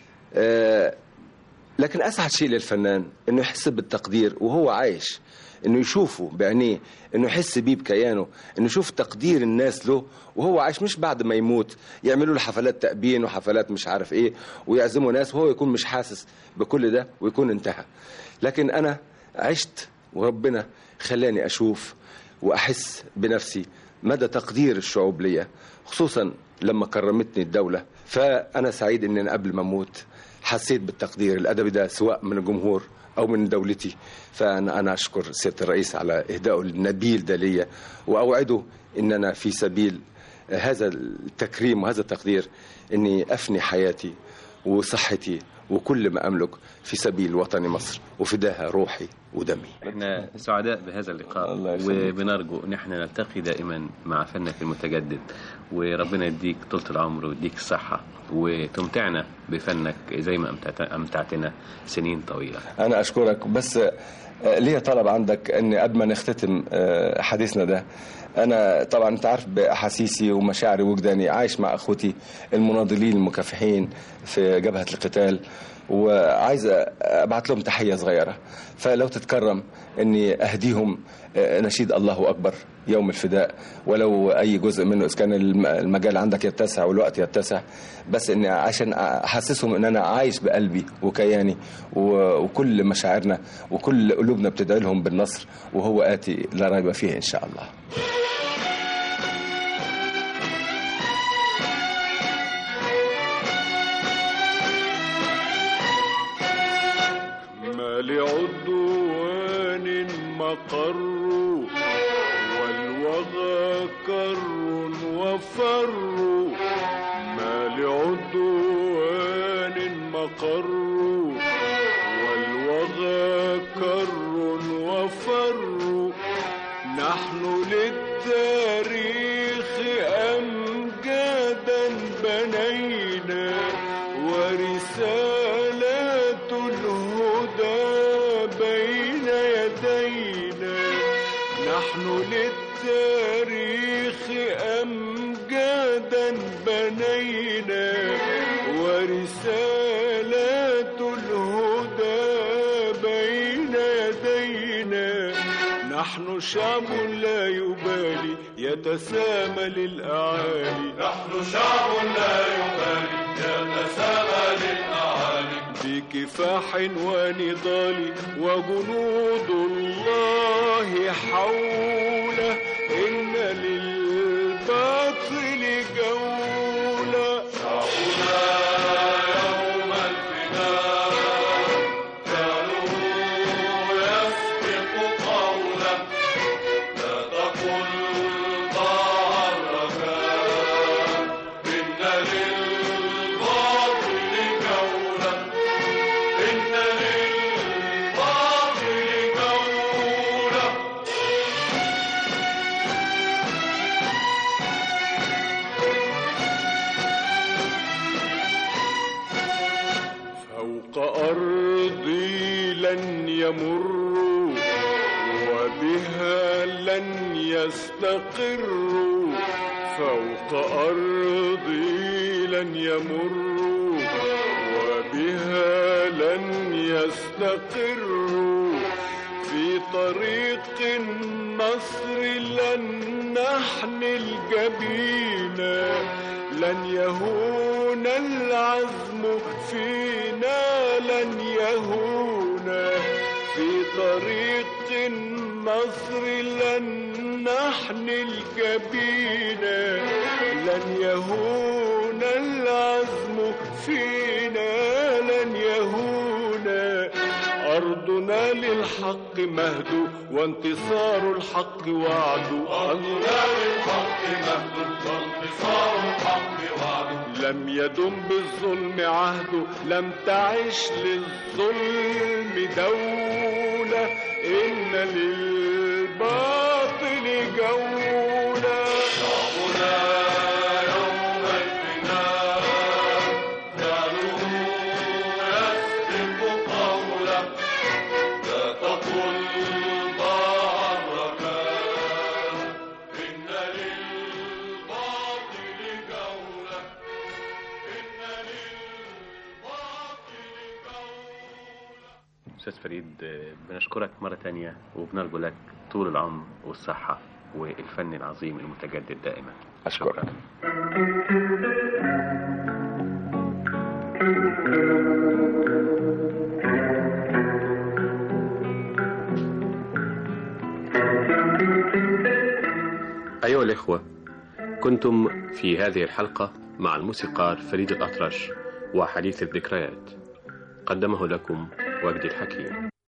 لكن أسعد شيء للفنان إنه يحس بالتقدير وهو عايش، إنه يشوفه بعينيه، إنه يحس بيه بكيانه، إنه يشوف تقدير الناس له وهو عايش، مش بعد ما يموت يعملوا له حفلات تأبين وحفلات مش عارف إيه ويعزموا ناس وهو يكون مش حاسس بكل ده ويكون انتهى. لكن أنا عشت وربنا خلاني أشوف وأحس بنفسي مدى تقدير الشعوب ليا، خصوصا لما كرمتني الدولة. فأنا سعيد إن أنا قبل ما أموت حسيت بالتقدير الأدبي ده، سواء من الجمهور أو من دولتي. فأنا أنا أشكر سيادة الرئيس على إهدائه النبيل ده ليا، وأوعده إن أنا في سبيل هذا التكريم وهذا التقدير إني أفني حياتي وصحتي وكل ما أملك في سبيل وطني مصر وفداها روحي ودمي. احنا سعداء بهذا اللقاء، وبنرجو ان احنا نلتقي دائما مع فنك المتجدد، وربنا يديك طولة العمر ويديك الصحة وتمتعنا بفنك زي ما أمتعتنا سنين طويلة. أنا أشكرك، بس ليه طلب عندك أن قبل ما نختتم حديثنا ده، أنا طبعا أنت عارف بأحاسيسي ومشاعري وجداني، عايش مع أخوتي المناضلين المكافحين في جبهة القتال، وعايز ابعت لهم تحيه صغيره، فلو تتكرم اني اهديهم نشيد الله اكبر يوم الفداء، ولو اي جزء منه اذا كان المجال عندك يتسع والوقت يتسع، بس اني عشان احسسهم ان انا عايش بقلبي وكياني وكل مشاعرنا وكل قلوبنا بتدعي لهم بالنصر، وهو آتي لا ريب فيه ان شاء الله. لعدوان مقر والوغى كر وفر، ما لعدوان مقر والوغى كر وفر، نحن للتاريخ أمجادا بنينا ورسالات الهدى بين يدينا، نحن للتاريخ أمجادا بنينا ورسالات الهدى بين يدينا، نحن شعب لا يبالي يتسامى للأعالي، نحن شعب لا يبالي يتسامى للأعالي، بكفاح ونضال وجنود الله حوله، إن للباطل جولة، شعبنا يوم الفداء كانوا يسبق قوله، لا تقل ضاع الركاب، إن للباطل جولة، إن للباطل جولة. فوق أرضي لن يمروا وبها لن يستقروا، فوق أرضي لن يمروا وبها لن يستقروا، في طريق النصر لن نحمل جبينا، لن يهون العزم فينا لن يهون، في طريق النصر لن نحمل جبينا، لن يهون العزم فينا لن يهون، أرضنا للحق مهد وانتصار الحق وعد، أرضنا للحق مهد وانتصار الحق وعد، لم يدم بالظلم عهد، لم تعش للظلم دولة، إن للباطل جولة، شعبنا يوم الفداء كانوا يسبق قوله، لا تقل ضاع الركاب، إن للباطل جولة، إن للباطل جولة. أستاذ فريد، بنشكرك مرة تانية وبنرجو لك طول العمر والصحة والفن العظيم المتجدد دائما. أشكرك. أيها الإخوة، كنتم في هذه الحلقة مع الموسيقار فريد الأطرش وحديث الذكريات، قدمه لكم وجدي الحكيم.